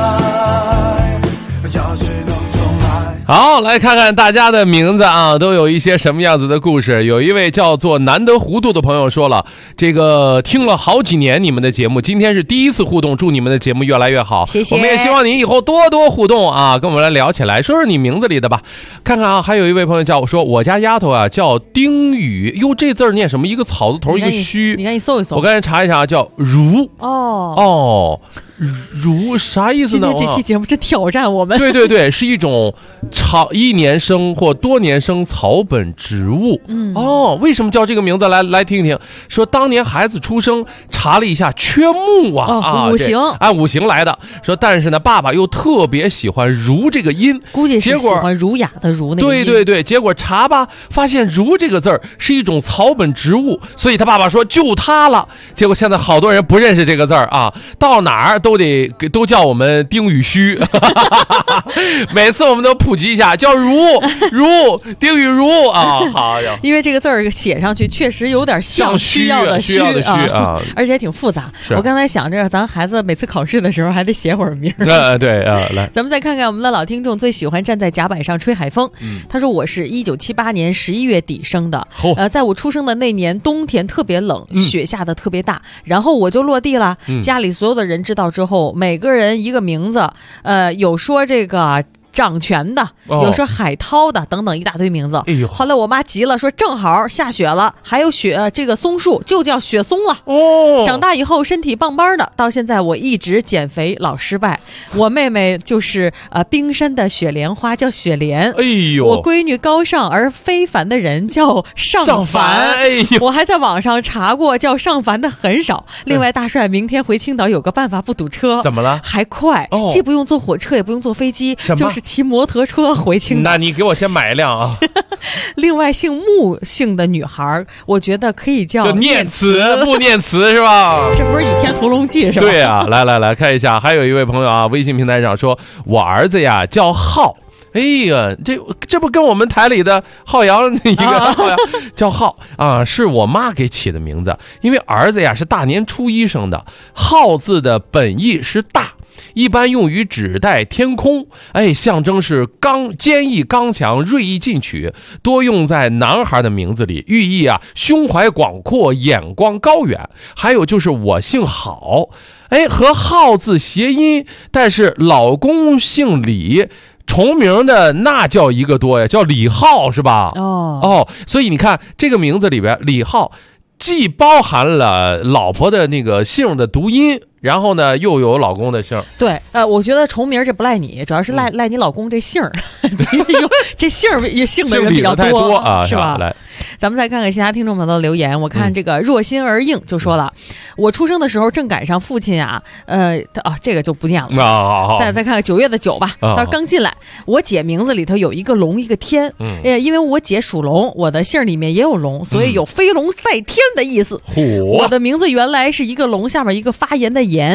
要是能重来。 好，来看看大家的名字啊，都有一些什么样子的故事。有一位叫做难得糊涂的朋友说了，这个听了好几年你们的节目，今天是第一次互动，祝你们的节目越来越好。 谢谢。 我们也希望你以后多多互动啊，跟我们来聊起来，说说你名字里的吧。看看啊，还有一位朋友叫我说，我家丫头啊叫丁宇，哟，这字念什么？一个草字头，一个虚。 你看你搜一搜。 我刚才查一查，叫如。哦，如啥意思呢？ 今天这期节目真挑战我们。 对对对，是一种一年生或多年生草本植物。为什么叫这个名字？来听听。说当年孩子出生，查了一下缺木啊， 五行按五行来的。说但是呢，爸爸又特别喜欢如这个音， 估计是喜欢儒雅的儒那个音。 对对对，结果查吧，发现如这个字儿是一种草本植物，所以他爸爸说就它了。结果现在好多人不认识这个字儿啊，到哪儿都叫我们丁宇虚。每次我们都普及一下，叫如丁宇如啊，好呀。 因为这个字儿写上去确实有点像需要的虚啊，而且挺复杂。我刚才想着，咱孩子每次考试的时候还得写会儿名。 对啊，来， 咱们再看看我们的老听众最喜欢站在甲板上吹海风。他说我是1978年11月底生的，在我出生的那年冬天特别冷，雪下的特别大，然后我就落地了。家里所有的人知道之后，每个人一个名字，有说这个掌权的，有说海涛的，等等一大堆名字。后来我妈急了，说正好下雪了，还有雪这个松树就叫雪松了。长大以后身体棒棒的，到现在我一直减肥老失败。我妹妹就是冰山的雪莲花，叫雪莲。我闺女高尚而非凡的人叫上凡。我还在网上查过，叫上凡的很少。另外大帅明天回青岛有个办法不堵车。 怎么了？ 还快，既不用坐火车也不用坐飞机，就是骑摩托车回青岛。 那你给我先买一辆啊。 另外姓穆姓的女孩，我觉得可以叫念慈，不念慈是吧？ 这不是《倚天屠龙记》是吧？ 对啊，来看一下，还有一位朋友啊，微信平台上说，我儿子呀叫浩。哎呀，这不跟我们台里的浩洋一个叫浩啊，是我妈给起的名字，因为儿子呀是大年初一生的，浩字的本意是大。一般用于指代天空，象征是坚毅刚强、锐意进取，多用在男孩的名字里，寓意啊胸怀广阔、眼光高远。还有就是我姓郝，和浩字谐音，但是老公姓李，重名的那叫一个多呀，叫李浩是吧？所以你看这个名字里边，李浩既包含了老婆的那个姓的读音，然后呢又有老公的姓。 对，我觉得重名这不赖你，主要是赖你老公这姓儿。这姓的人比较多啊， 是吧？来，咱们再看看其他听众朋友的留言。我看这个若心而应就说了，我出生的时候正赶上父亲啊，这个就不念了。再看看9月的9吧，他刚进来。我姐名字里头有一个龙一个天，因为我姐属龙，我的姓里面也有龙，所以有飞龙在天的意思。我的名字原来是一个龙下面一个发言的言，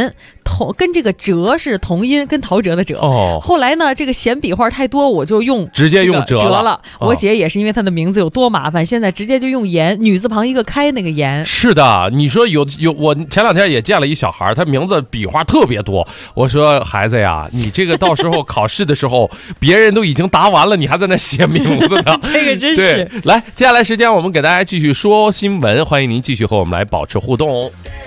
跟这个哲是同音，跟陶喆的哲。后来呢，这个嫌笔画太多，我就直接用哲了。 我姐也是因为她的名字有多麻烦，现在直接就用言，女字旁一个开那个言。 是的，你说有，我前2天也见了一小孩，他名字笔画特别多。我说孩子呀，你这个到时候考试的时候，别人都已经答完了，你还在那写名字呢。 这个真是。 来，接下来时间我们给大家继续说新闻，欢迎您继续和我们来保持互动。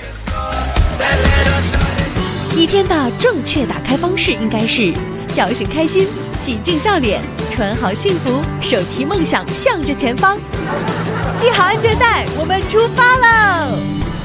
一天的正确打开方式应该是叫醒开心，洗净笑脸，穿好幸福，手提梦想向着前方，系好安全带，我们出发喽！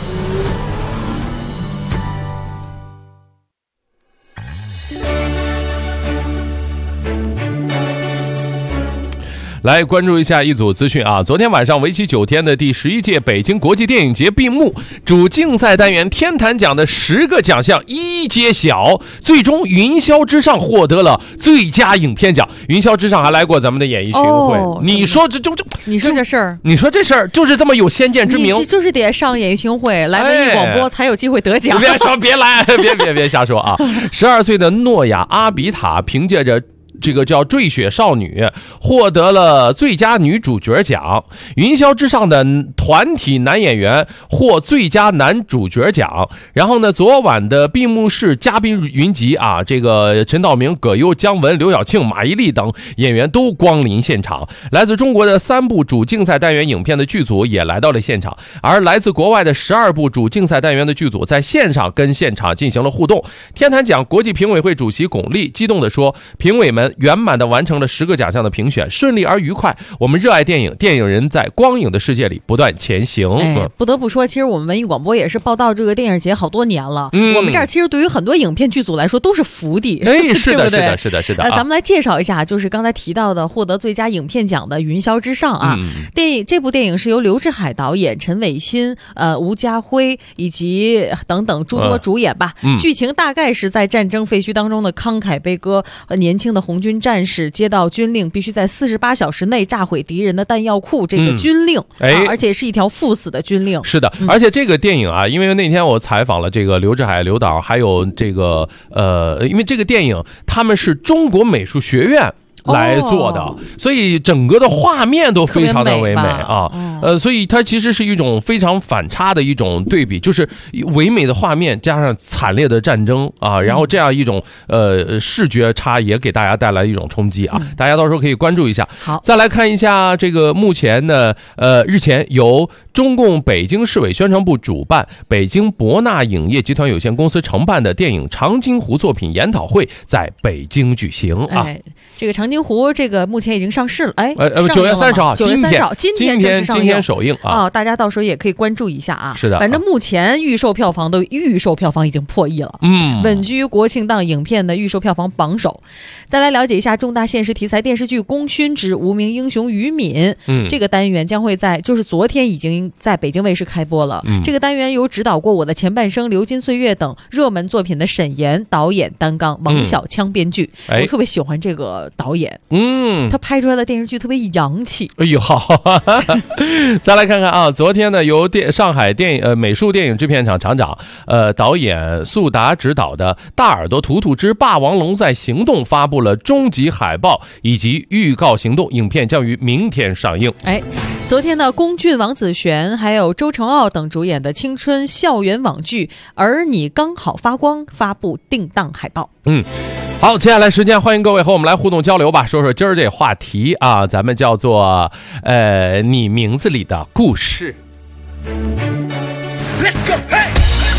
来关注一下一组资讯啊！昨天晚上为期9天的第11届北京国际电影节闭幕，主竞赛单元天坛奖的10个奖项一一揭晓，最终《云霄之上》获得了最佳影片奖。《云霄之上》还来过咱们的演艺巡回，你说你说这事儿， 你说这事儿就是这么有先见之明， 你就是得上演艺巡回，来文艺广播才有机会得奖。 别说，别来，别瞎说啊！12岁的诺亚·阿比塔凭借着这个叫《坠雪少女》获得了最佳女主角奖，云霄之上的团体男演员获最佳男主角奖。然后呢，昨晚的闭幕式嘉宾云集啊，这个陈道明、葛优、姜文、刘晓庆、马伊琍等演员都光临现场。来自中国的3部主竞赛单元影片的剧组也来到了现场，而来自国外的12部主竞赛单元的剧组在线上跟现场进行了互动。天坛奖国际评委会主席巩俐激动地说，评委们圆满地完成了10个奖项的评选，顺利而愉快。我们热爱电影，电影人在光影的世界里不断前行。 不得不说，其实我们文艺广播也是报道这个电影节好多年了。我们这儿其实对于很多影片剧组来说都是福地。 是的，是的。 咱们来介绍一下，就是刚才提到的获得最佳影片奖的《云霄之上》啊。这部电影是由刘志海导演，陈伟新、吴家辉以及等等诸多主演吧。剧情大概是在战争废墟当中的慷慨悲歌，年轻的红军战士接到军令，必须在48小时内炸毁敌人的弹药库，这个军令，而且是一条赴死的军令。 是的，而且这个电影啊，因为那天我采访了这个刘志海刘导，还有这个因为这个电影他们是中国美术学院来做的，所以整个的画面都非常的唯美啊，所以它其实是一种非常反差的一种对比，就是唯美的画面加上惨烈的战争啊，然后这样一种视觉差也给大家带来一种冲击啊，大家到时候可以关注一下。 好， 再来看一下这个目前呢，日前由中共北京市委宣传部主办，北京博纳影业集团有限公司承办的电影《长津湖》作品研讨会在北京举行啊。 这个长津湖这个目前已经上市了 ，9月30号， 今天正式上映， 今天首映啊， 大家到时候也可以关注一下啊。 是的， 反正目前预售票房已经破亿了，稳居国庆档影片的预售票房榜首。再来了解一下重大现实题材电视剧《功勋之无名英雄于敏》，这个单元将会就是昨天已经在北京卫视开播了。这个单元由指导过《我的前半生》《流金岁月》等热门作品的沈岩导演担纲，王小枪编剧。我特别喜欢这个导演，他拍出来的电视剧特别洋气。 哎呦，好，再来看看啊，昨天呢，由上海美术电影制片厂厂长导演速达执导的《大耳朵图图之霸王龙在行动》发布了终极海报以及预告行动，影片将于明天上映。 昨天呢，龚俊、王子璇还有周成傲等主演的青春校园网剧《而你刚好发光》发布定档海报。 好，接下来时间欢迎各位和我们来互动交流吧，说说今儿这话题啊，咱们叫做你名字里的故事。Let's go, hey!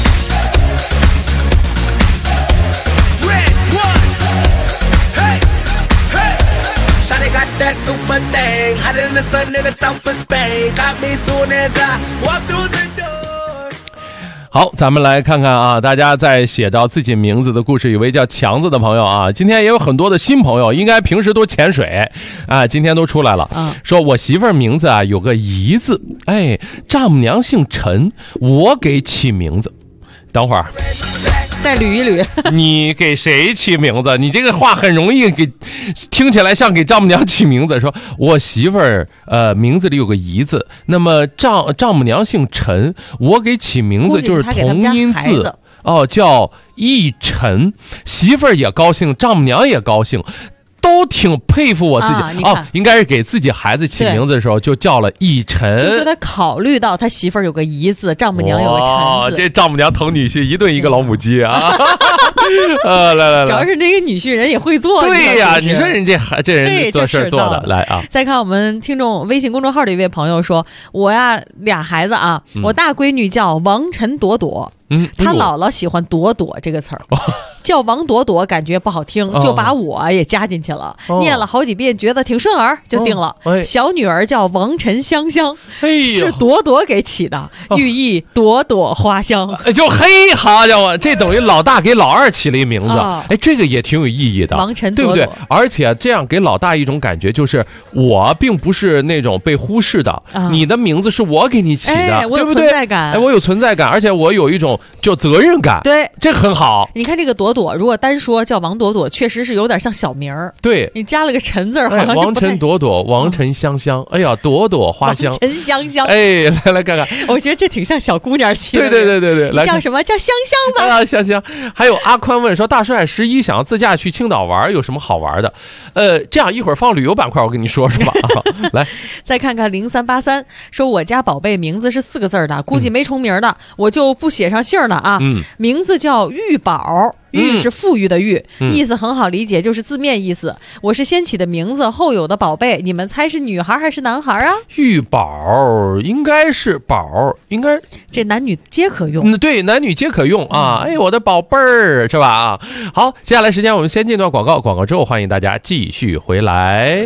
Red one, hey, hey! Shawty got that super thing, hotter than the sun in the south of Spain. Got me soon as I walk through the door. 好，咱们来看看啊，大家在写到自己名字的故事，有位叫强子的朋友啊，今天也有很多的新朋友，应该平时都潜水啊，今天都出来了，说我媳妇儿名字啊有个怡字，丈母娘姓陈，我给起名字。等会儿再捋一捋， 你给谁起名字？你这个话很容易听起来像给丈母娘起名字。说我媳妇儿名字里有个怡字，那么丈母娘姓陈，我给起名字就是同音字。 哦，叫奕晨，媳妇儿也高兴，丈母娘也高兴。都挺佩服我自己应该是给自己孩子起名字的时候就叫了奕晨， 就说他考虑到他媳妇儿有个姨字，丈母娘有个陈字， 这丈母娘疼女婿一顿一个老母鸡啊！来， 主要是这个女婿人也会做， 对呀，你说人这人做事做的来啊！ 再看我们听众微信公众号的一位朋友说，我呀俩孩子啊，我大闺女叫王晨朵朵。他姥姥喜欢朵朵这个词儿，叫王朵朵感觉不好听，就把我也加进去了，念了好几遍，觉得挺顺耳，就定了。小女儿叫王晨香香，是朵朵给起的，寓意朵朵花香。 就嘿，好家伙，这等于老大给老二起了一名字，这个也挺有意义的， 王晨朵朵， 对不对？而且这样给老大一种感觉，就是我并不是那种被忽视的，你的名字是我给你起的， 我有存在感， 我有存在感，而且我有一种就责任感， 对， 这很好。 你看这个朵朵，如果单说叫王朵朵，确实是有点像小名儿。 对， 你加了个陈字儿，好像就王晨朵朵，王晨香香，哎呀，朵朵花香， 陈香香， 哎，来看看， 我觉得这挺像小姑娘起的。 对， 你叫什么？叫香香吧。 香香。还有阿宽问说，大帅11想要自驾去青岛玩，有什么好玩的？这样一会儿放旅游板块，我跟你说吧。来， 再看看0383说，我家宝贝名字是4个字的，估计没重名的，我就不写上姓了啊。名字叫玉宝。玉是富裕的玉，意思很好理解，就是字面意思。我是先起的名字，后有的宝贝，你们猜是女孩还是男孩啊？ 玉宝应该是宝，应该这男女皆可用。 对，男女皆可用啊。哎，我的宝贝儿是吧？啊，好，接下来时间我们先进段广告，广告之后欢迎大家继续回来。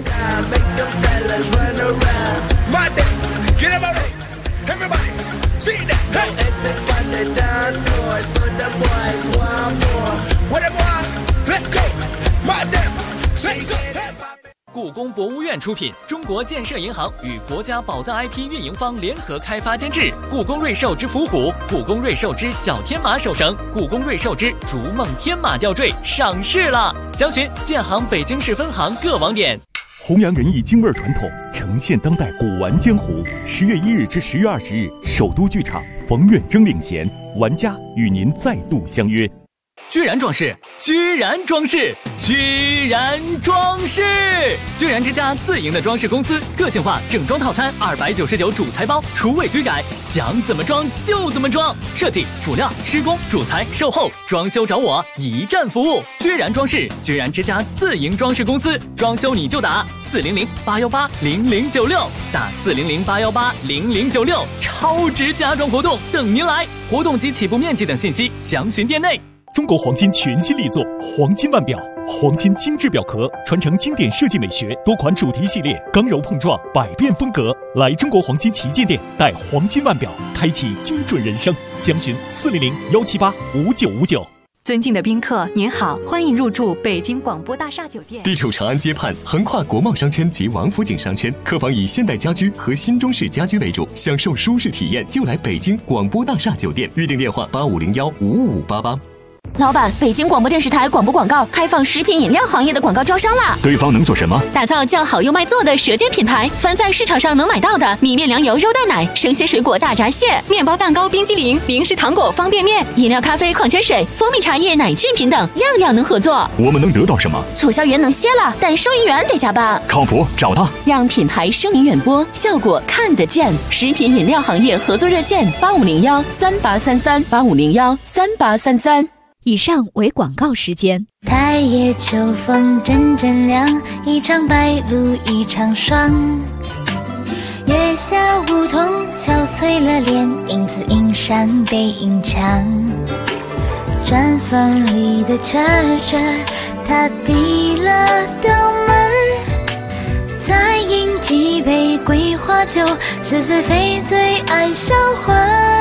故宫博物院出品，中国建设银行与国家宝藏 IP 运营方联合开发监制。故宫瑞兽之伏虎、故宫瑞兽之小天马手绳、故宫瑞兽之逐梦天马吊坠上市了，详询建行北京市分行各网点。 弘扬仁义京味传统，呈现当代古玩江湖。10月1日至10月20日，首都剧场，冯远征领衔，玩家与您再度相约。 居然装饰，居然装饰，居然装饰！居然之家自营的装饰公司，个性化整装套餐299主材包，厨卫居改，想怎么装就怎么装。设计、辅料、施工、主材、售后、装修找我，一站服务。居然装饰，居然之家自营装饰公司，装修你就打400-818-0096，打400-818-0096，超值家装活动等您来，活动及起步面积等信息详询店内。 中国黄金全新力作黄金腕表，黄金精致表壳，传承经典设计美学，多款主题系列，刚柔碰撞，百变风格。来中国黄金旗舰店，带黄金腕表，开启精准人生。详询400-178-5959。 尊敬的宾客，您好，欢迎入住北京广播大厦酒店。 地处长安街畔，横跨国贸商圈及王府井商圈，客房以现代家居和新中式家居为主，享受舒适体验就来北京广播大厦酒店。预订电话8501-55588。 老板，北京广播电视台广播广告开放食品饮料行业的广告招商啦！ 对方能做什么？ 打造叫好又卖座的舌尖品牌，凡在市场上能买到的米面粮油肉蛋奶、生鲜水果大闸蟹、面包蛋糕、冰激凌、零食糖果、方便面、饮料、咖啡、矿泉水、蜂蜜茶叶、奶制品等，样样能合作。 我们能得到什么？ 促销员能歇了，但收银员得加班。 靠谱，找他， 让品牌声名远播，效果看得见。食品饮料行业合作热线8501-3833，8501-3833。 以上为广告时间。 太夜秋风阵阵凉，一场白露一场霜。月下梧桐憔悴了脸，影子映上背影墙。砖缝里的车车，他递了刀门儿，再饮几杯桂花酒，似醉非醉爱销魂。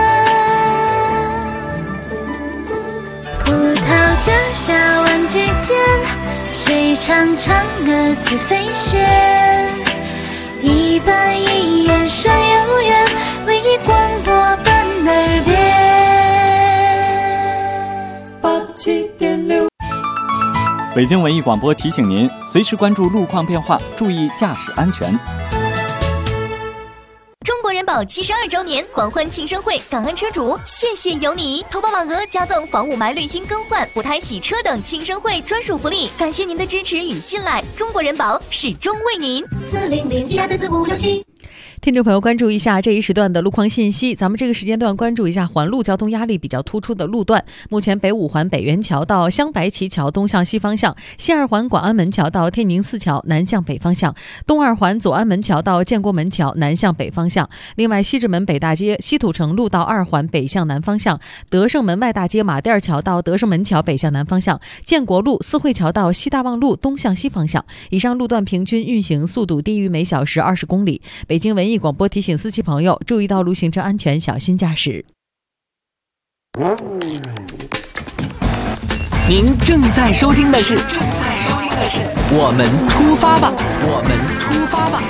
葡萄架下玩具间，谁唱嫦娥自飞仙？一板一眼山有缘，为你广播伴耳边。87.6。 北京文艺广播提醒您，随时关注路况变化，注意驾驶安全。 中国人保宝72周年狂欢庆生会，感恩车主，谢谢有你！投保网额加赠房雾霾滤芯更换、补胎洗车等庆生会专属福利，感谢您的支持与信赖，中国人保始终为您。 40012444567。 听众朋友，关注一下这一时段的路况信息。咱们这个时间段关注一下环路交通压力比较突出的路段。目前北五环北元桥到香白旗桥东向西方向，西二环广安门桥到天宁寺桥南向北方向，东二环左安门桥到建国门桥南向北方向。另外，西直门北大街西土城路到二环北向南方向，德胜门外大街马甸桥到德胜门桥北向南方向，建国路四惠桥到西大望路东向西方向。以上路段平均运行速度低于每小时20公里。北京文艺广播提醒司机朋友注意道路行车安全，小心驾驶。 您正在收听的是我们出发吧，我们出发吧。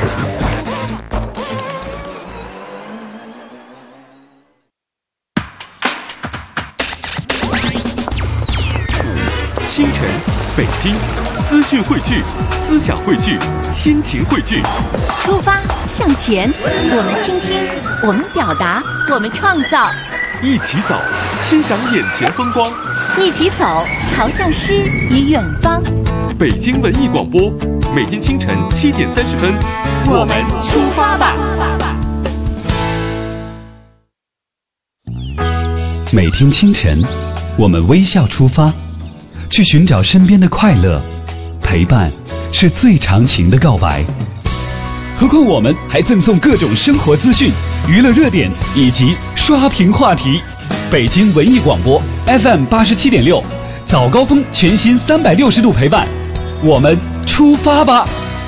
清晨，北京，资讯汇聚，思想汇聚，心情汇聚。 出发向前，我们倾听，我们表达，我们创造。 一起走，欣赏眼前风光。 一起走，朝向诗与远方。 北京文艺广播，每天清晨7点30分， 我们出发吧。 每天清晨，我们微笑出发，去寻找身边的快乐。陪伴是最长情的告白。何况我们还赠送各种生活资讯、娱乐热点以及刷屏话题。北京文艺广播 FM 87.6，早高峰全新360度陪伴，我们出发吧。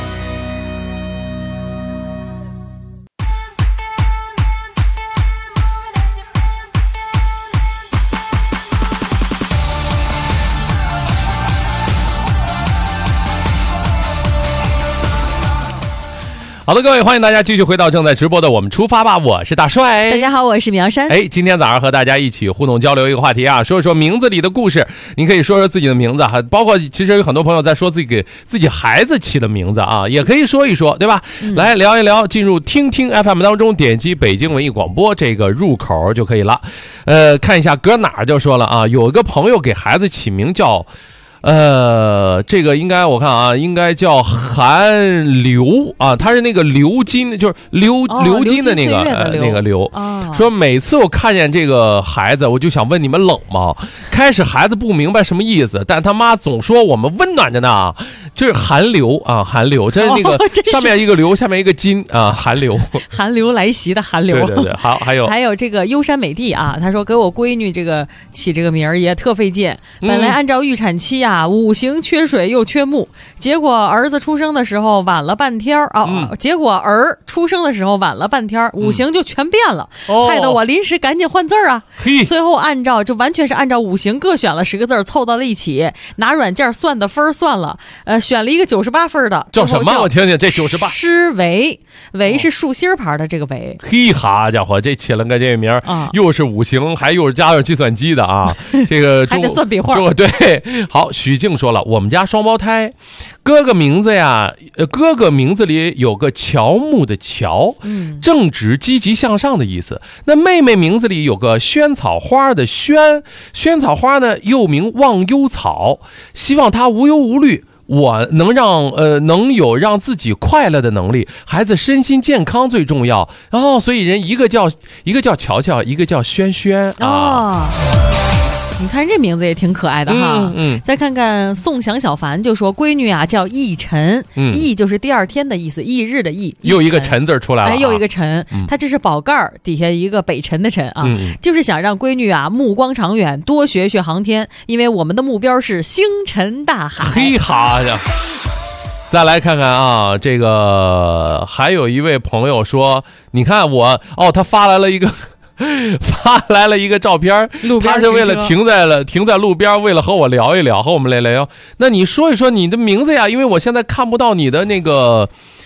好的，各位，欢迎大家继续回到正在直播的我们出发吧，我是大帅。 大家好，我是苗山。 今天早上和大家一起互动交流一个话题啊，说说名字里的故事。您可以说说自己的名字，还包括其实有很多朋友在说自己给自己孩子起的名字啊，也可以说一说，对吧？来聊一聊，进入听听 FM 当中，点击北京文艺广播这个入口就可以了。看一下搁哪儿就说了啊，有一个朋友给孩子起名叫。这个应该我看啊，应该叫韩流啊，他是那个流金，就是流金的那个那个流。说每次我看见这个孩子，我就想问你们冷吗？开始孩子不明白什么意思，但他妈总说我们温暖着呢。就是寒流啊，寒流，这是那个上面一个流，下面一个金啊，寒流， 寒流来袭的寒流。 对对对，好，还有这个优山美地啊，他说给我闺女这个起这个名儿也特费劲，本来按照预产期啊，5行缺水又缺木，结果儿子出生的时候晚了半天结果儿出生的时候晚了半天，5行就全变了，害得我临时赶紧换字儿啊。最后完全是按照5行各选了10个字凑到了一起，拿软件算的分算了，选了一个98分的， 叫什么？我听听这98。 施维，维是竖心牌的这个维。 嘿哈家伙，这起了个这个名儿，又是5行，还又是加上计算机的啊，这个还得算笔画。 对，好，许静说了，我们家双胞胎，哥哥名字里有个乔木的乔，正直积极向上的意思。那妹妹名字里有个萱草花的萱，萱草花呢又名忘忧草，希望她无忧无虑。我能有让自己快乐的能力，孩子身心健康最重要。然后，所以人一个叫乔乔，一个叫萱萱啊。 你看这名字也挺可爱的哈。再看看宋祥小凡就说闺女啊叫奕晨，奕就是第二天的意思，翌日的翌， 又一个晨字出来了， 又一个晨，他这是宝盖底下一个北辰的辰啊，就是想让闺女啊目光长远，多学学航天，因为我们的目标是星辰大海。 嘿哈呀！再来看看啊，这个还有一位朋友说，你看他发来了一个照片，他是为了停在路边，为了和我聊一聊，和我们来聊。那你说一说你的名字呀，因为我现在看不到你的那个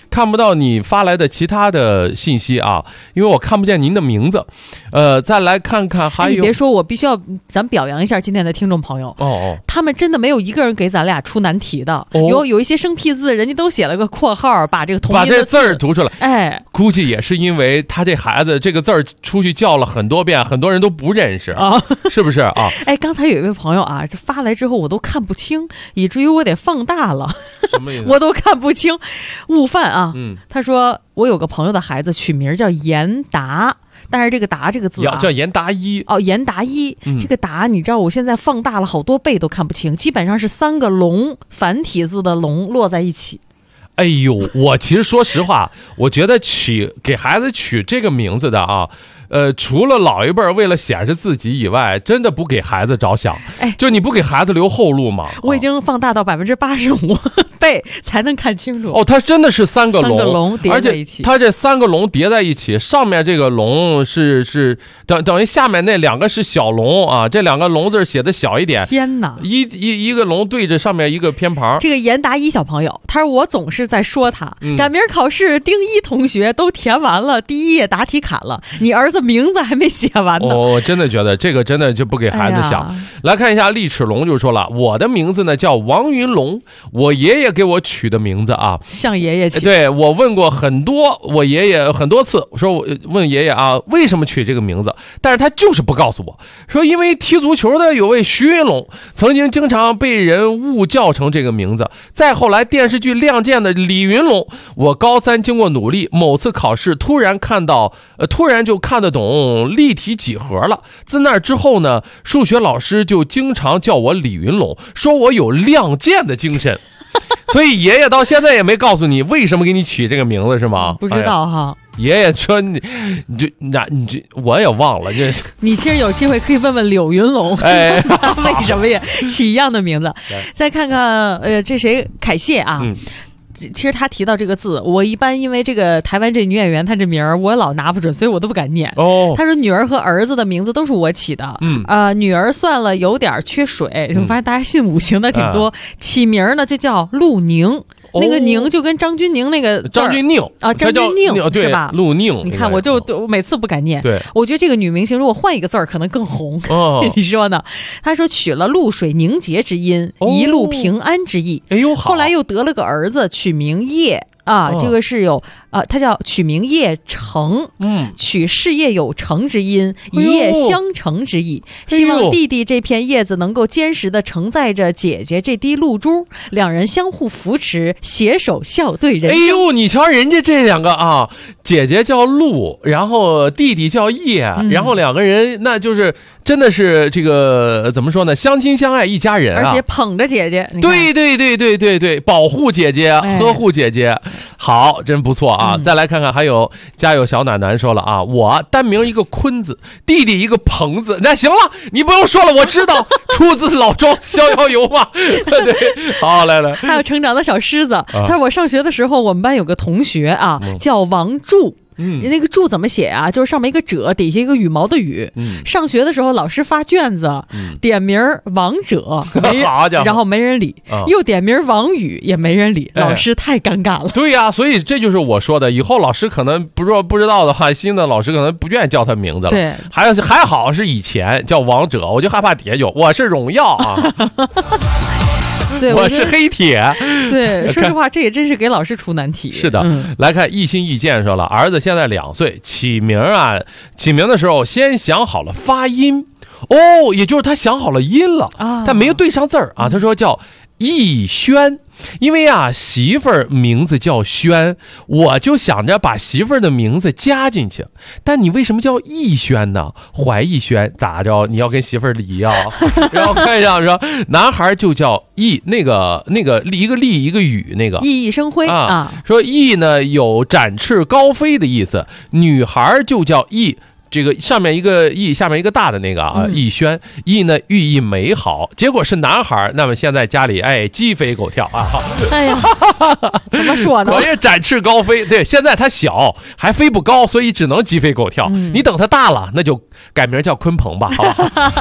看不到你发来的其他的信息啊，因为我看不见您的名字。再来看看还有， 你别说，我必须要咱表扬一下今天的听众朋友。他们真的没有一个人给咱俩出难题的。有一些生僻字，人家都写了个括号，把这个同音的字儿读出来。 哎， 估计也是因为他这孩子这个字儿出去叫了很多遍，很多人都不认识啊，是不是啊？ 哎，刚才有一位朋友啊，这发来之后我都看不清，以至于我得放大了， 什么意思？ 我都看不清。悟饭啊，他说我有个朋友的孩子取名叫严达。但是这个达这个字啊， 叫严达一严达一，这个达你知道我现在放大了好多倍都看不清，基本上是3个龙繁体字的龙落在一起。 哎呦，我其实说实话，我觉得给孩子取这个名字的啊，除了老一辈为了显示自己以外，真的不给孩子着想。 哎， 就你不给孩子留后路吗？ 我已经放大到85%倍才能看清楚。 它真的是3个龙，3 个龙叠在一起， 而且它这3个龙叠在一起，上面这个龙是等于下面那2个是小龙啊，这2个龙字写的小一点。 天哪， 一个龙对着上面一个偏旁。 这个严达一小朋友，他说我总是在说他，赶明儿考试丁一同学都填完了第1页答题卡了，你儿子名字还没写完呢。 我真的觉得这个真的就不给孩子想。来看一下利齿龙就说了，我的名字呢叫王云龙，我爷爷给我取的名字啊， 像爷爷起。 对，我问过我爷爷很多次，我说我问爷爷啊为什么取这个名字，但是他就是不告诉我，说因为踢足球的有位徐云龙曾经经常被人误叫成这个名字，再后来电视剧《亮剑》的李云龙，我高3经过努力，某次考试突然就看得懂立体几何了。自那之后呢，数学老师就经常叫我李云龙，说我有亮剑的精神。所以爷爷到现在也没告诉你为什么给你取这个名字是吗？ 不知道哈。 爷爷说你我也忘了，这你其实有机会可以问问柳云龙，为什么也起一样的名字。再看看这谁凯谢啊。其实他提到这个字，我一般因为这个台湾这女演员她这名儿我老拿不准，所以我都不敢念。他说女儿和儿子的名字都是我起的。女儿算了有点缺水，我发现大家信五行的挺多，起名呢就叫陆宁。那个宁就跟张钧甯那个张钧甯啊，张钧甯是吧？ 陆宁， 你看我每次不敢念。 对， 我觉得这个女明星如果换一个字儿可能更红。你说呢？他说取了露水凝结之音，一路平安之意。 哎呦， 后来又得了个儿子，取名叶。这个是有他叫取名叶成，取事业有成之音，一叶相承之意。希望弟弟这片叶子能够坚实的承载着姐姐这滴露珠，两人相互扶持，携手笑对人生。 哎呦，你瞧人家这2个啊，姐姐叫露，然后弟弟叫叶，然后2个人那就是真的是这个怎么说呢？相亲相爱一家人啊， 而且捧着姐姐。 对，保护姐姐，呵护姐姐。好，真不错啊！再来看看，还有家有小暖男说了啊，我单名一个坤字，弟弟一个鹏字。那行了，你不用说了，我知道出自老庄逍遥游嘛。对，好，来。 还有成长的小狮子，他说我上学的时候，我们班有个同学啊，叫王柱。那个柱怎么写啊？就是上面一个者，底下一个羽毛的羽。上学的时候，老师发卷子，点名王者，然后没人理，又点名王宇，也没人理，老师太尴尬了。 对呀，所以这就是我说的，以后老师可能不知道的话，新的老师可能不愿意叫他名字了。 对， 还好是以前叫王者，我就害怕底下有我是荣耀啊。 对， 我是黑铁。 对，说实话，这也真是给老师出难题。 是的，来看一心一见说了，儿子现在2岁，起名的时候先想好了发音，也就是他想好了音了啊，但没有对上字儿啊。他说叫逸轩。因为媳妇儿名字叫轩，我就想着把媳妇儿的名字加进去。但你为什么叫逸轩呢？怀逸轩咋着？你要跟媳妇儿离啊？然后看上说男孩就叫逸，那个一个立一个羽，那个熠熠生辉啊。 说逸呢有展翅高飞的意思，女孩就叫逸。这个上面一个逸，下面一个大的那个啊，逸轩，逸呢寓意美好，结果是男孩，那么现在家里鸡飞狗跳啊！ 哎呀，怎么说呢？ 我也展翅高飞，对，现在他小还飞不高，所以只能鸡飞狗跳。你等他大了，那就改名叫鲲鹏吧，好吧？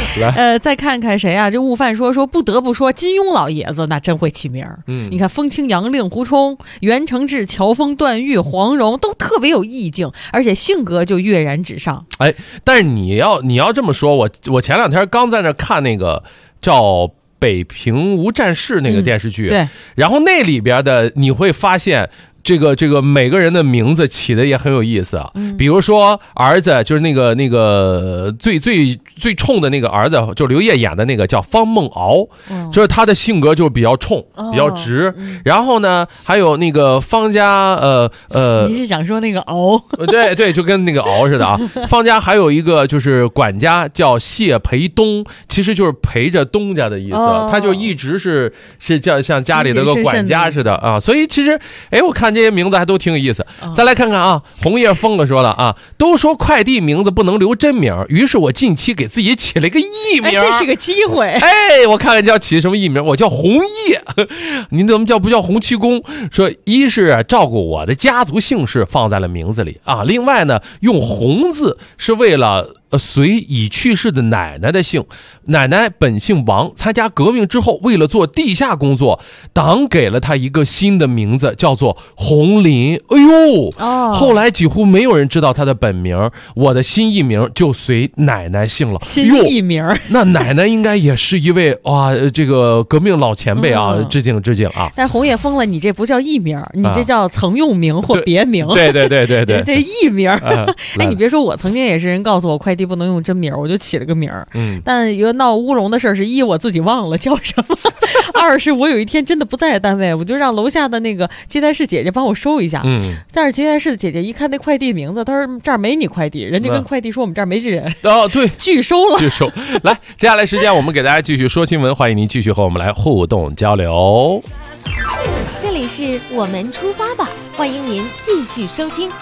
再看看谁啊？这悟饭说不得不说，金庸老爷子那真会起名。你看风清扬、令狐冲、袁承志、乔峰、段誉、黄蓉都特别有意境，而且性格就跃然纸上。 哎，但是你要这么说，我前2天刚在那看那个叫《北平无战事》那个电视剧， 对， 然后那里边的你会发现。这个每个人的名字起的也很有意思啊，比如说儿子就是那个最冲的那个儿子，就刘烨演的那个叫方梦敖，就是他的性格就比较冲，比较直。然后呢，还有那个方家你是想说那个敖？ 对，就跟那个敖似的啊。方家还有一个就是管家叫谢培东，其实就是陪着东家的意思，他就一直是叫像家里的个管家似的啊。所以其实我看这些名字还都挺有意思。再来看看啊，红叶疯了说了啊，都说快递名字不能留真名，于是我近期给自己起了一个艺名， 这是个机会。 我看看叫起什么艺名，我叫红叶。您怎么不叫洪七公？说一是照顾我的家族姓氏放在了名字里啊，另外呢，用红字是为了随已去世的奶奶的姓，奶奶本姓王，参加革命之后，为了做地下工作，党给了她一个新的名字，叫做红林。后来几乎没有人知道她的本名，我的新艺名就随奶奶姓了。 新艺名， 那奶奶应该也是一位这个革命老前辈啊，致敬啊！ 但红叶疯了，你这不叫艺名，你这叫曾用名或别名。 对， 这艺名。你别说，我曾经也是人告诉我快递不能用真名，我就起了个名。但一个闹乌龙的事是一我自己忘了叫什么，二是我有一天真的不在单位，我就让楼下的那个接待室姐姐帮我收一下。但是接待室的姐姐一看那快递名字，她说这儿没你快递，人家跟快递说我们这儿没这人。 对， 拒收了。 来，接下来时间我们给大家继续说新闻，欢迎您继续和我们来互动交流。 这里是我们出发吧，欢迎您继续收听。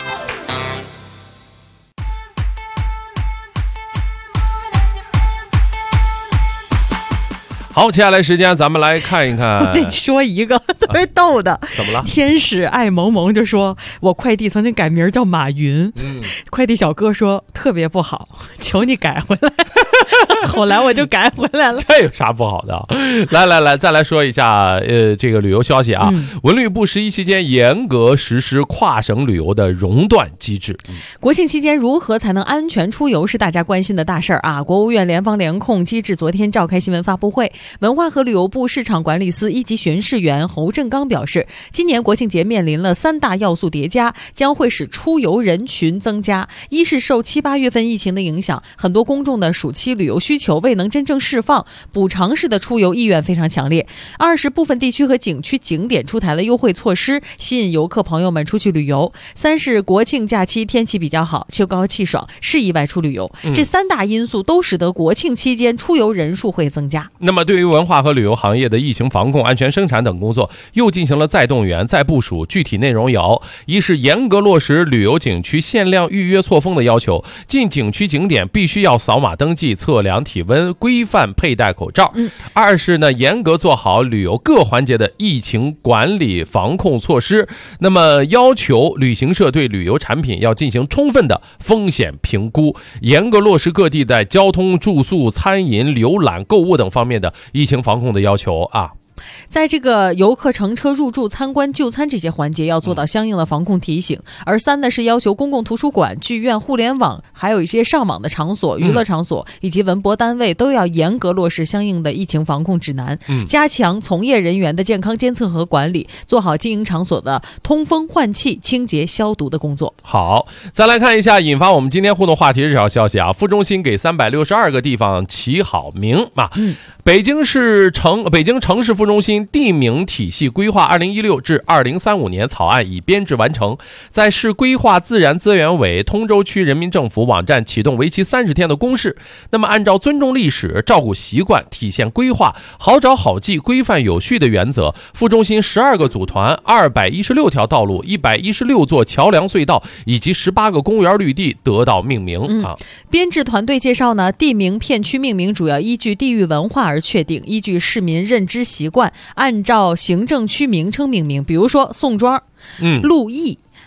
好，接下来时间咱们来看一看。 我跟你说一个特别逗的， 怎么了？ 天使爱萌萌就说，我快递曾经改名叫马云，快递小哥说特别不好，求你改回来。后来我就改回来了。 这有啥不好的？来，再来说一下这个旅游消息啊。文旅部11期间严格实施跨省旅游的熔断机制。 国庆期间如何才能安全出游是大家关心的大事儿啊。国务院联防联控机制昨天召开新闻发布会，文化和旅游部市场管理司一级巡视员侯振刚表示，今年国庆节面临了3大要素叠加，将会使出游人群增加。一是受7、8月份疫情的影响，很多公众的暑期旅游需求未能真正释放，补偿式的出游意愿非常强烈。二是部分地区和景区景点出台了优惠措施，吸引游客朋友们出去旅游。三是国庆假期天气比较好，秋高气爽，适宜外出旅游。这3大因素都使得国庆期间出游人数会增加。 那么对于文化和旅游行业的疫情防控、安全生产等工作又进行了再动员、再部署，具体内容有：一是严格落实旅游景区限量预约错峰的要求，进景区景点必须要扫码登记、测量体温、规范佩戴口罩。二是呢，严格做好旅游各环节的疫情管理防控措施，那么要求旅行社对旅游产品要进行充分的风险评估，严格落实各地在交通、住宿、餐饮、浏览、购物等方面的疫情防控的要求啊。 在这个游客乘车入住、参观、就餐这些环节要做到相应的防控提醒。而3呢是要求公共图书馆、剧院、互联网，还有一些上网的场所、娱乐场所以及文博单位都要严格落实相应的疫情防控指南，加强从业人员的健康监测和管理，做好经营场所的通风换气、清洁消毒的工作。 好，再来看一下引发我们今天互动话题的这条消息啊，副中心给362个地方起好名啊。北京城市副中心地名体系规划2016至2035年草案已编制完成，在市规划自然资源委通州区人民政府网站启动为期30天的公示。那么按照尊重历史、照顾习惯、体现规划、好找好记、规范有序的原则，副中心12个组团、216条道路、116座桥梁隧道以及18个公园绿地得到命名啊。 编制团队介绍呢，地名片区命名主要依据地域文化而确定，依据市民认知习惯，按照行政区名称命名。比如说宋庄、鹿邑、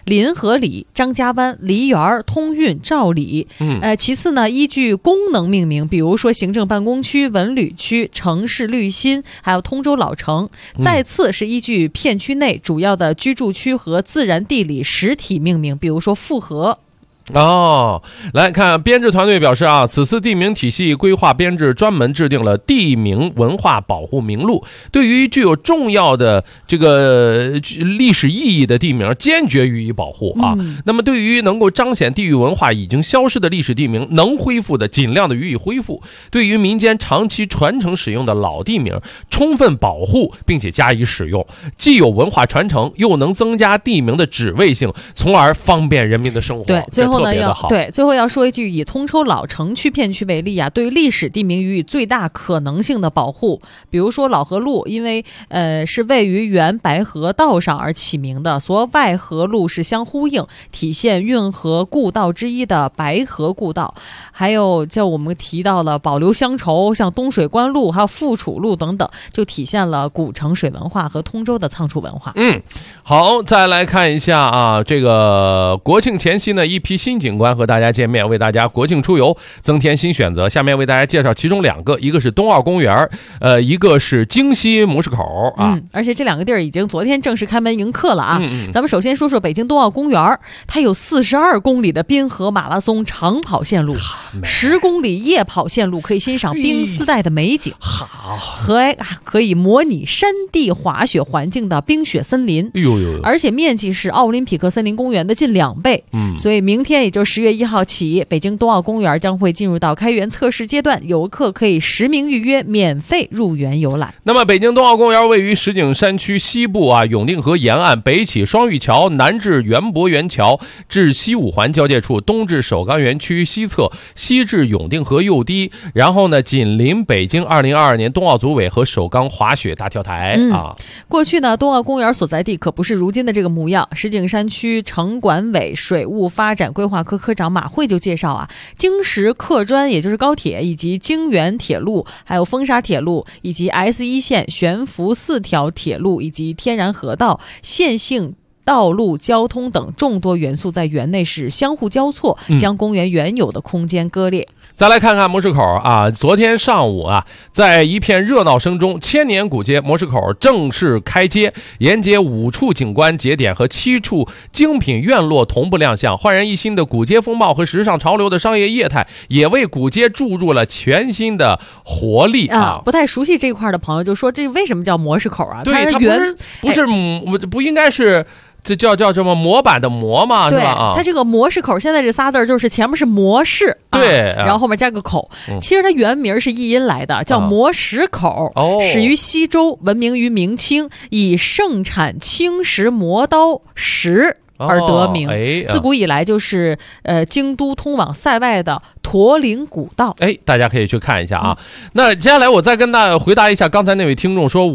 临河里、张家湾、梨园、通运、兆里。其次呢，依据功能命名，比如说行政办公区、文旅区、城市绿心，还有通州老城。再次是依据片区内主要的居住区和自然地理实体命名，比如说富河。 来看编制团队表示啊，此次地名体系规划编制专门制定了地名文化保护名录，对于具有重要的这个历史意义的地名坚决予以保护啊。那么对于能够彰显地域文化已经消失的历史地名，能恢复的尽量的予以恢复，对于民间长期传承使用的老地名充分保护并且加以使用，既有文化传承，又能增加地名的指味性，从而方便人民的生活。 对，最后呢最后要说一句，以通州老城区片区为例啊，对历史地名予以最大可能性的保护。比如说老河路，因为是位于原白河道上而起名的，所外河路是相呼应，体现运河故道之一的白河故道。还有叫我们提到了保留乡愁，像东水关路还有富楚路等等，就体现了古城水文化和通州的仓储文化。 好，再来看一下啊，这个国庆前夕呢，一批新景观和大家见面，为大家国庆出游增添新选择。下面为大家介绍其中2个，一个是冬奥公园，一个是京西模式口啊。 而且这2个地儿已经昨天正式开门迎客了啊。咱们首先说说北京冬奥公园，它有42公里的滨河马拉松长跑线路，10公里夜跑线路，可以欣赏冰丝带的美景，和可以模拟山地滑雪环境的冰雪森林。而且面积是奥林匹克森林公园的近2倍。所以明天也就10月1号起，北京冬奥公园将会进入到开园测试阶段，游客可以实名预约，免费入园游览。 那么北京冬奥公园位于石景山区西部啊，永定河沿岸，北起双玉桥，南至园博园桥至西五环交界处，东至首钢园区西侧，西至永定河右堤，然后呢紧邻北京2022年冬奥组委和首钢滑雪大跳台啊。 过去呢，冬奥公园所在地可不是如今的这个模样。石景山区城管委水务发展规划科科长马慧就介绍啊，京石客专也就是高铁，以及京原铁路，还有风沙铁路，以及 S1 线悬浮4条铁路，以及天然河道、线性道路交通等众多元素在园内是相互交错，将公园原有的空间割裂。 再来看看模式口啊，昨天上午啊，在一片热闹声中，千年古街模式口正式开街，沿街5处景观节点和7处精品院落同步亮相，焕然一新的古街风貌和时尚潮流的商业业态，也为古街注入了全新的活力啊！ 不太熟悉这一块的朋友就说，这为什么叫模式口啊？ 对，它不应该是。这叫什么模板的模嘛，是吧？ 它这个模式口现在这仨字就是前面是模式， 对， 然后后面加个口。其实它原名是译音来的，叫磨石口，始于西周，闻名于明清，以盛产青石磨刀石而得名。自古以来就是京都通往塞外的驼铃古道。 大家可以去看一下啊。那接下来我再跟大家回答一下刚才那位听众说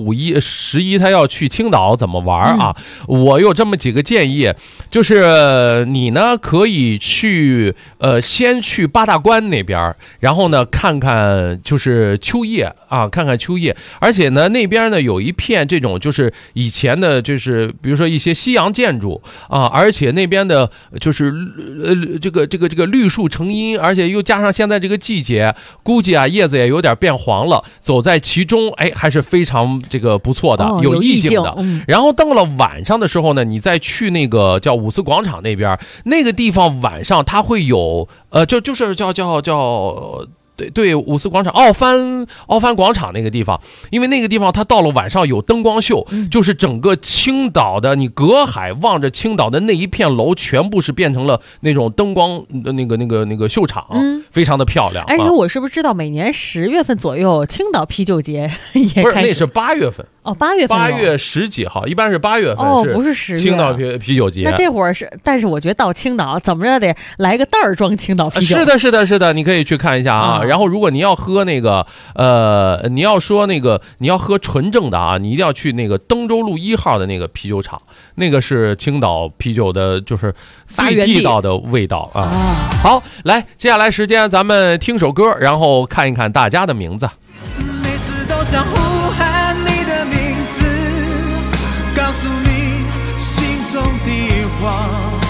11他要去青岛怎么玩啊。我有这么几个建议，就是你呢可以去先去八大关那边，然后呢看看就是秋叶啊，看看秋叶。而且呢那边呢有一片这种就是以前的就是比如说一些西洋建筑啊，而且那边的就是这个绿树成荫，而且又加上现在这个季节，估计啊叶子也有点变黄了，走在其中还是非常这个不错的，有意境的。然后到了晚上的时候呢，你再去那个叫五四广场那边，那个地方晚上它会有就是叫对，五四广场奥帆广场那个地方，因为那个地方它到了晚上有灯光秀，就是整个青岛的，你隔海望着青岛的那一片楼，全部是变成了那种灯光的那个秀场，非常的漂亮。 而且我是不是知道每年10月份左右青岛啤酒节也不是，那是8月份。 8月份 ，8月10几号，一般是8月份。 不是10月。 青岛啤酒节。 那这会儿是，但是我觉得到青岛怎么着得来个袋儿装青岛啤酒。 是的，你可以去看一下啊。然后如果你要喝那个你要喝纯正的啊，你一定要去那个登州路1号的那个啤酒厂，那个是青岛啤酒的，就是最地道的味道啊。好，来，接下来时间咱们听首歌，然后看一看大家的名字。 每次都想呼喊你的名字，告诉你心中的话。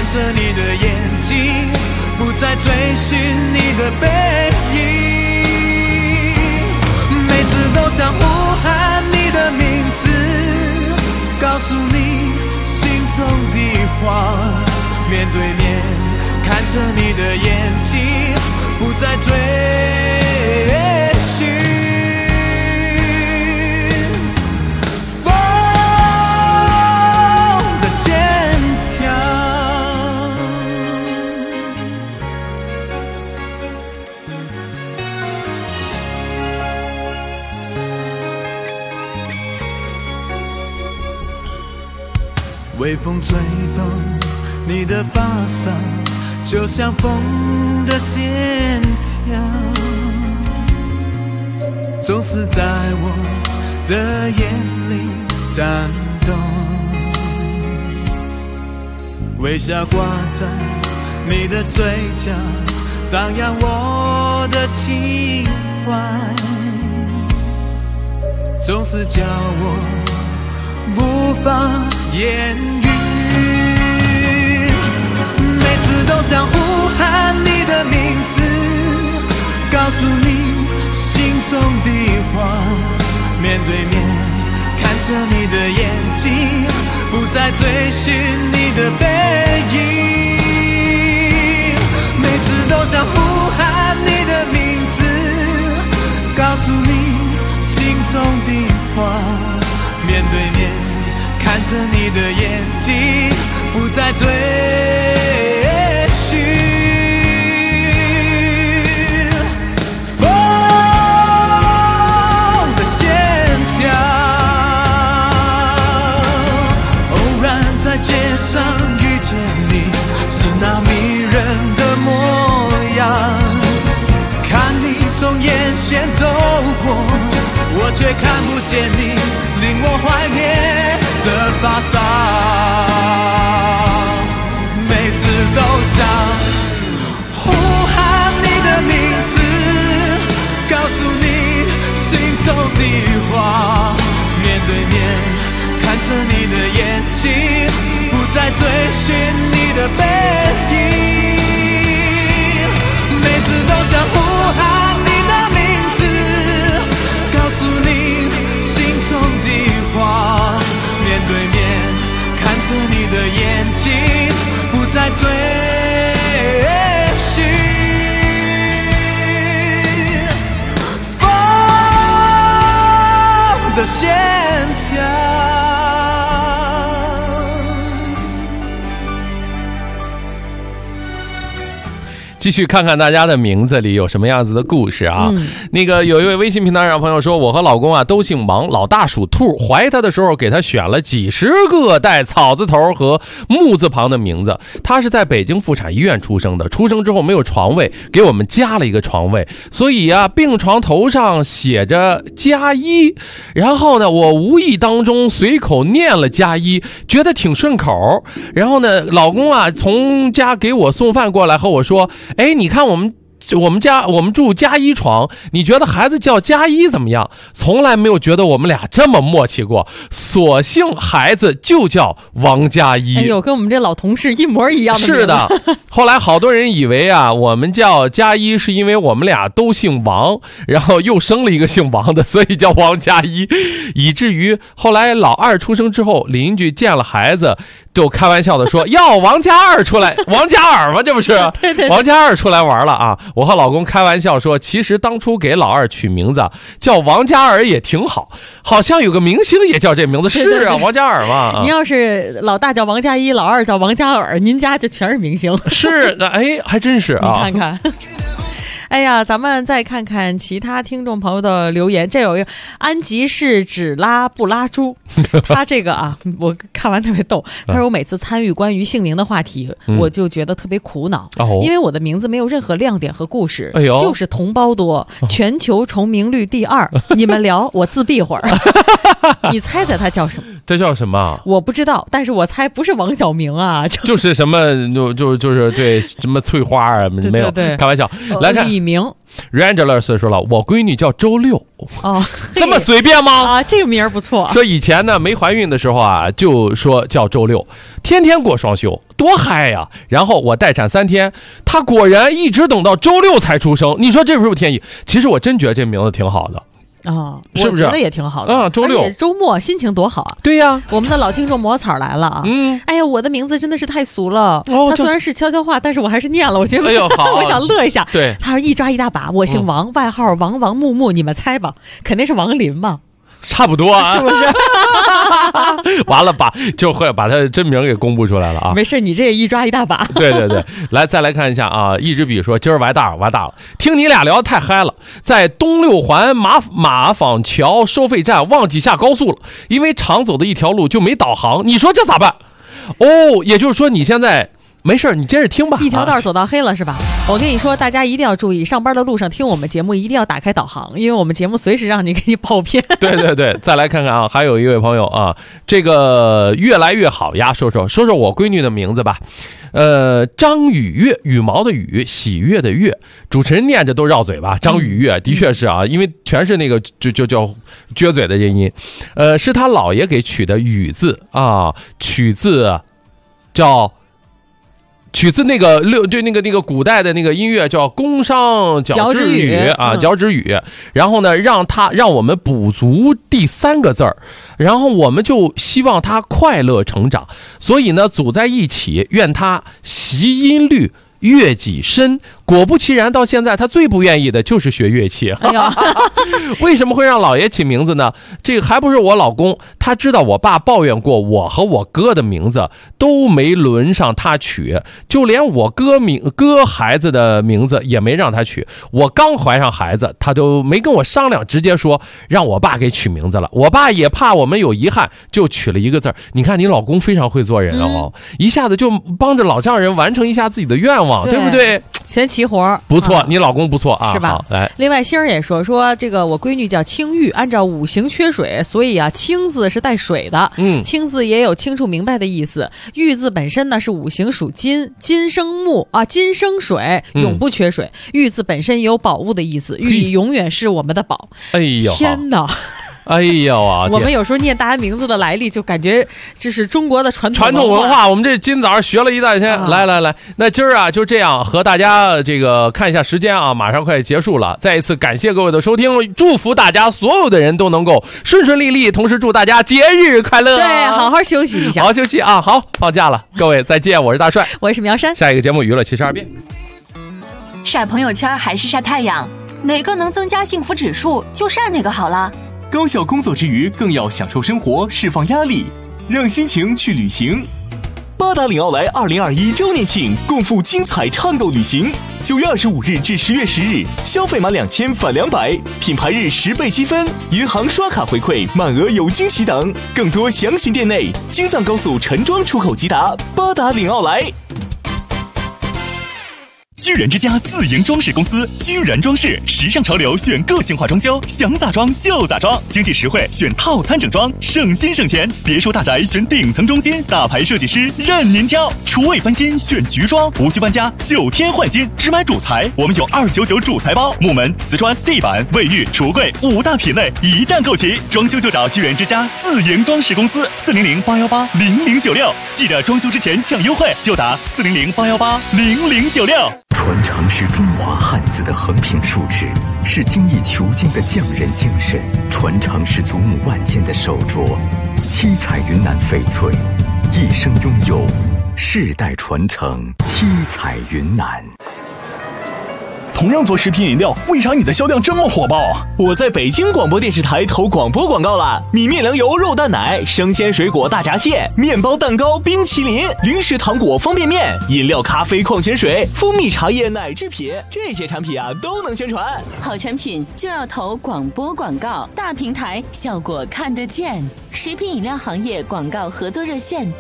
着你的眼睛，不再追寻你的背影。每次都想呼喊你的名字，告诉你心中的话，面对面看着你的眼睛，不再追寻。微风吹动你的发梢，就像风的线条，总是在我的眼里颤动。微笑挂在你的嘴角，荡漾我的情怀，总是叫我无法言语。每次都想呼喊你的名字，告诉你心中的话，面对面看着你的眼睛，不再追寻你的背影。每次都想呼喊你的名字，告诉你心中的话，面对面看着你的眼睛，不再追寻。风的线条，偶然在街上遇见你，是那迷人的模样。看你从眼前走过，我却看不见你，令我怀念的发梢。每次都想呼喊你的名字，告诉你心中的话，面对面看着你的眼睛，不再追寻你的背影。每次都想呼喊你的名字，告诉你心中的话，面对面看着你的眼睛，不再追寻。风的线条。 继续看看大家的名字里有什么样子的故事啊。那个有一位微信平台上朋友说，我和老公啊都姓王，老大属兔，怀他的时候给他选了几十个带草字头和木字旁的名字。他是在北京妇产医院出生的，出生之后没有床位，给我们加了一个床位，所以啊病床头上写着加一，然后呢我无意当中随口念了加一，觉得挺顺口。然后呢老公啊从家给我送饭过来和我说，哎，你看我们住加一床，你觉得孩子叫加一怎么样？从来没有觉得我们俩这么默契过，索性孩子就叫王加一。 哎呦，跟我们这老同事一模一样的名字。 是的，后来好多人以为啊，我们叫加一是因为我们俩都姓王，然后又生了一个姓王的，所以叫王加一，以至于后来老二出生之后，邻居见了孩子就开玩笑的说，要王加二出来，王加尔嘛，这不是对对对， 王加二出来玩了啊！我和老公开玩笑说，其实当初给老二取名字叫王嘉尔也挺好，好像有个明星也叫这名字。 对对对， 是啊，王嘉尔嘛。 您要是老大叫王嘉一，老二叫王嘉尔，您家就全是明星。 是，哎，还真是啊。 你看看。哎呀，咱们再看看其他听众朋友的留言。这有一个安吉是只拉不拉猪，他这个啊，我看完特别逗。他说我每次参与关于姓名的话题，我就觉得特别苦恼，因为我的名字没有任何亮点和故事，就是同胞多，全球重名率第2。你们聊，我自闭会儿。你猜猜他叫什么？ 这叫什么？ 我不知道，但是我猜不是王小明啊， 就是什么就是对什么翠花啊，没有，开玩笑。来看。 笔名。 Rangelers 说了，我闺女叫周六。 哦， 这么随便吗？ 啊，这个名儿不错。 说以前呢没怀孕的时候啊，就说叫周六，天天过双休，多嗨呀！然后我待产3天，她果然一直等到周六才出生。你说这是不是天意？其实我真觉得这名字挺好的。是不是？ 我觉得也挺好的啊！周六而且周末心情多好啊！ 对呀， 我们的老听众魔草来了啊！哎呀，我的名字真的是太俗了。他虽然是悄悄话，但是我还是念了。我觉得，我想乐一下。 对， 他说一抓一大把，我姓王，外号王木木，你们猜吧，肯定是王林嘛。 差不多啊， 是不是？ 完了就会把他的真名给公布出来了啊！ 没事，你这也一抓一大把。 对，再来看一下啊！一支笔说今儿玩大了，听你俩聊得太嗨了，在东六环马坊桥收费站忘记下高速了，因为常走的一条路就没导航，你说这咋办？哦，也就是说你现在。没事，你接着听吧。 一条道走到黑了是吧？我跟你说，大家一定要注意，上班的路上听我们节目一定要打开导航，因为我们节目随时让你给你跑偏。 对，再来看看啊，还有一位朋友啊，这个越来越好呀，说说我闺女的名字吧。张雨月，羽毛的羽，喜悦的悦，主持人念着都绕嘴吧。张雨月的确是啊，因为全是那个就叫撅嘴的音音。是他姥爷给取的雨字啊，取自那个那个古代的那个音乐叫宫商角徵羽啊，角徵羽。然后呢，让我们补足第3个字儿，然后我们就希望他快乐成长，所以呢组在一起，愿他习音律，乐己深。果不其然，到现在他最不愿意的就是学乐器。为什么会让姥爷起名字呢？这个还不是我老公，他知道我爸抱怨过我和我哥的名字都没轮上他取，就连我哥孩子的名字也没让他取。我刚怀上孩子，他都没跟我商量，直接说让我爸给取名字了。我爸也怕我们有遗憾，就取了一个字。你看你老公非常会做人哦，一下子就帮着老丈人完成一下自己的愿望，对不对？ 全齐活， 不错，你老公不错啊， 是吧？ 来， 另外星儿也说这个我闺女叫青玉，按照五行缺水，所以啊青字是带水的。青字也有清楚明白的意思。玉字本身呢是五行属金，金生木啊，金生水，永不缺水。玉字本身也有宝物的意思，玉永远是我们的宝。 哎呦， 天哪！ 哎呦啊！ 我们有时候念大家名字的来历，就感觉这是中国的传统文化。我们这今早上学了一大天。来，那今儿啊就这样和大家这个看一下时间啊，马上快结束了。再一次感谢各位的收听，祝福大家所有的人都能够顺顺利利，同时祝大家节日快乐。 对，好好休息一下， 好好休息啊！好，放假了，各位再见，我是大帅， 我是苗山。 下一个节目娱乐72变。 晒朋友圈还是晒太阳，哪个能增加幸福指数就晒哪个好了。 高效工作之余，更要享受生活，释放压力，让心情去旅行。八达岭奥莱2021周年庆，共赴精彩畅购旅行。9月25日至10月10日，消费满2000返200，品牌日10倍积分，银行刷卡回馈，满额有惊喜等。更多详询店内。京藏高速陈庄出口直达八达岭奥莱。 居然之家自营装饰公司，居然装饰，时尚潮流选个性化装修，想咋装就咋装，经济实惠选套餐整装，省心省钱。别墅大宅选顶层中心，大牌设计师任您挑。厨卫翻新选菊装，无需搬家，9天换新，只买主材，我们有299主材包，木门、瓷砖、地板、卫浴、橱柜5大品类一站购齐，装修就找居然之家自营装饰公司，400-818-0096，记得装修之前抢优惠，就打400-818-0096。 传承是中华汉字的横平竖直，是精益求精的匠人精神；传承是祖母万间的手镯，七彩云南翡翠，一生拥有，世代传承，七彩云南。 同样做食品饮料，为啥你的销量这么火爆啊？我在北京广播电视台投广播广告了，米面粮油肉蛋奶，生鲜水果大闸蟹，面包蛋糕冰淇淋，零食糖果方便面，饮料咖啡矿泉水，蜂蜜茶叶奶制品，这些产品啊都能宣传。 好产品就要投广播广告，大平台效果看得见。食品饮料行业广告合作热线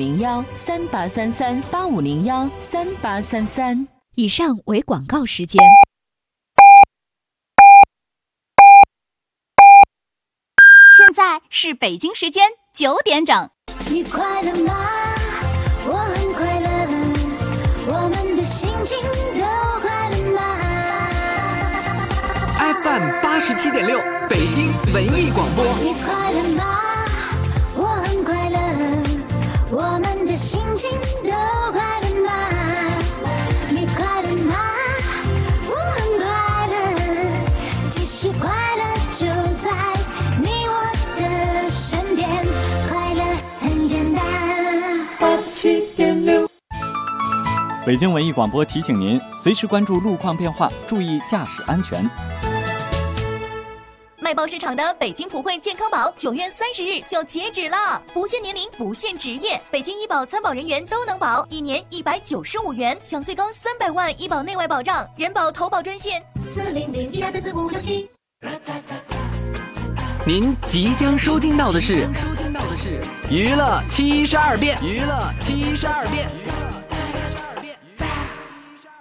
8501-3833-8501-3833。 以上为广告时间。 现在是北京时间9点整。 你快乐吗？我很快乐，我们的心情都快乐吗？ 87.6，北京文艺广播。 你快乐吗？我很快乐，我们的心情都快乐吗？你快乐吗？我很快乐，其实快乐就在你我的身边，快乐很简单。87.6。 北京文艺广播提醒您，随时关注路况变化，注意驾驶安全。 卖报市场的北京普惠健康宝9月30日就截止了，不限年龄，不限职业，北京医保参保人员都能保，1年195元，享最高300万医保内外保障。人保投保专线40012344567。 您即将收听到的是娱乐72变，娱乐72变。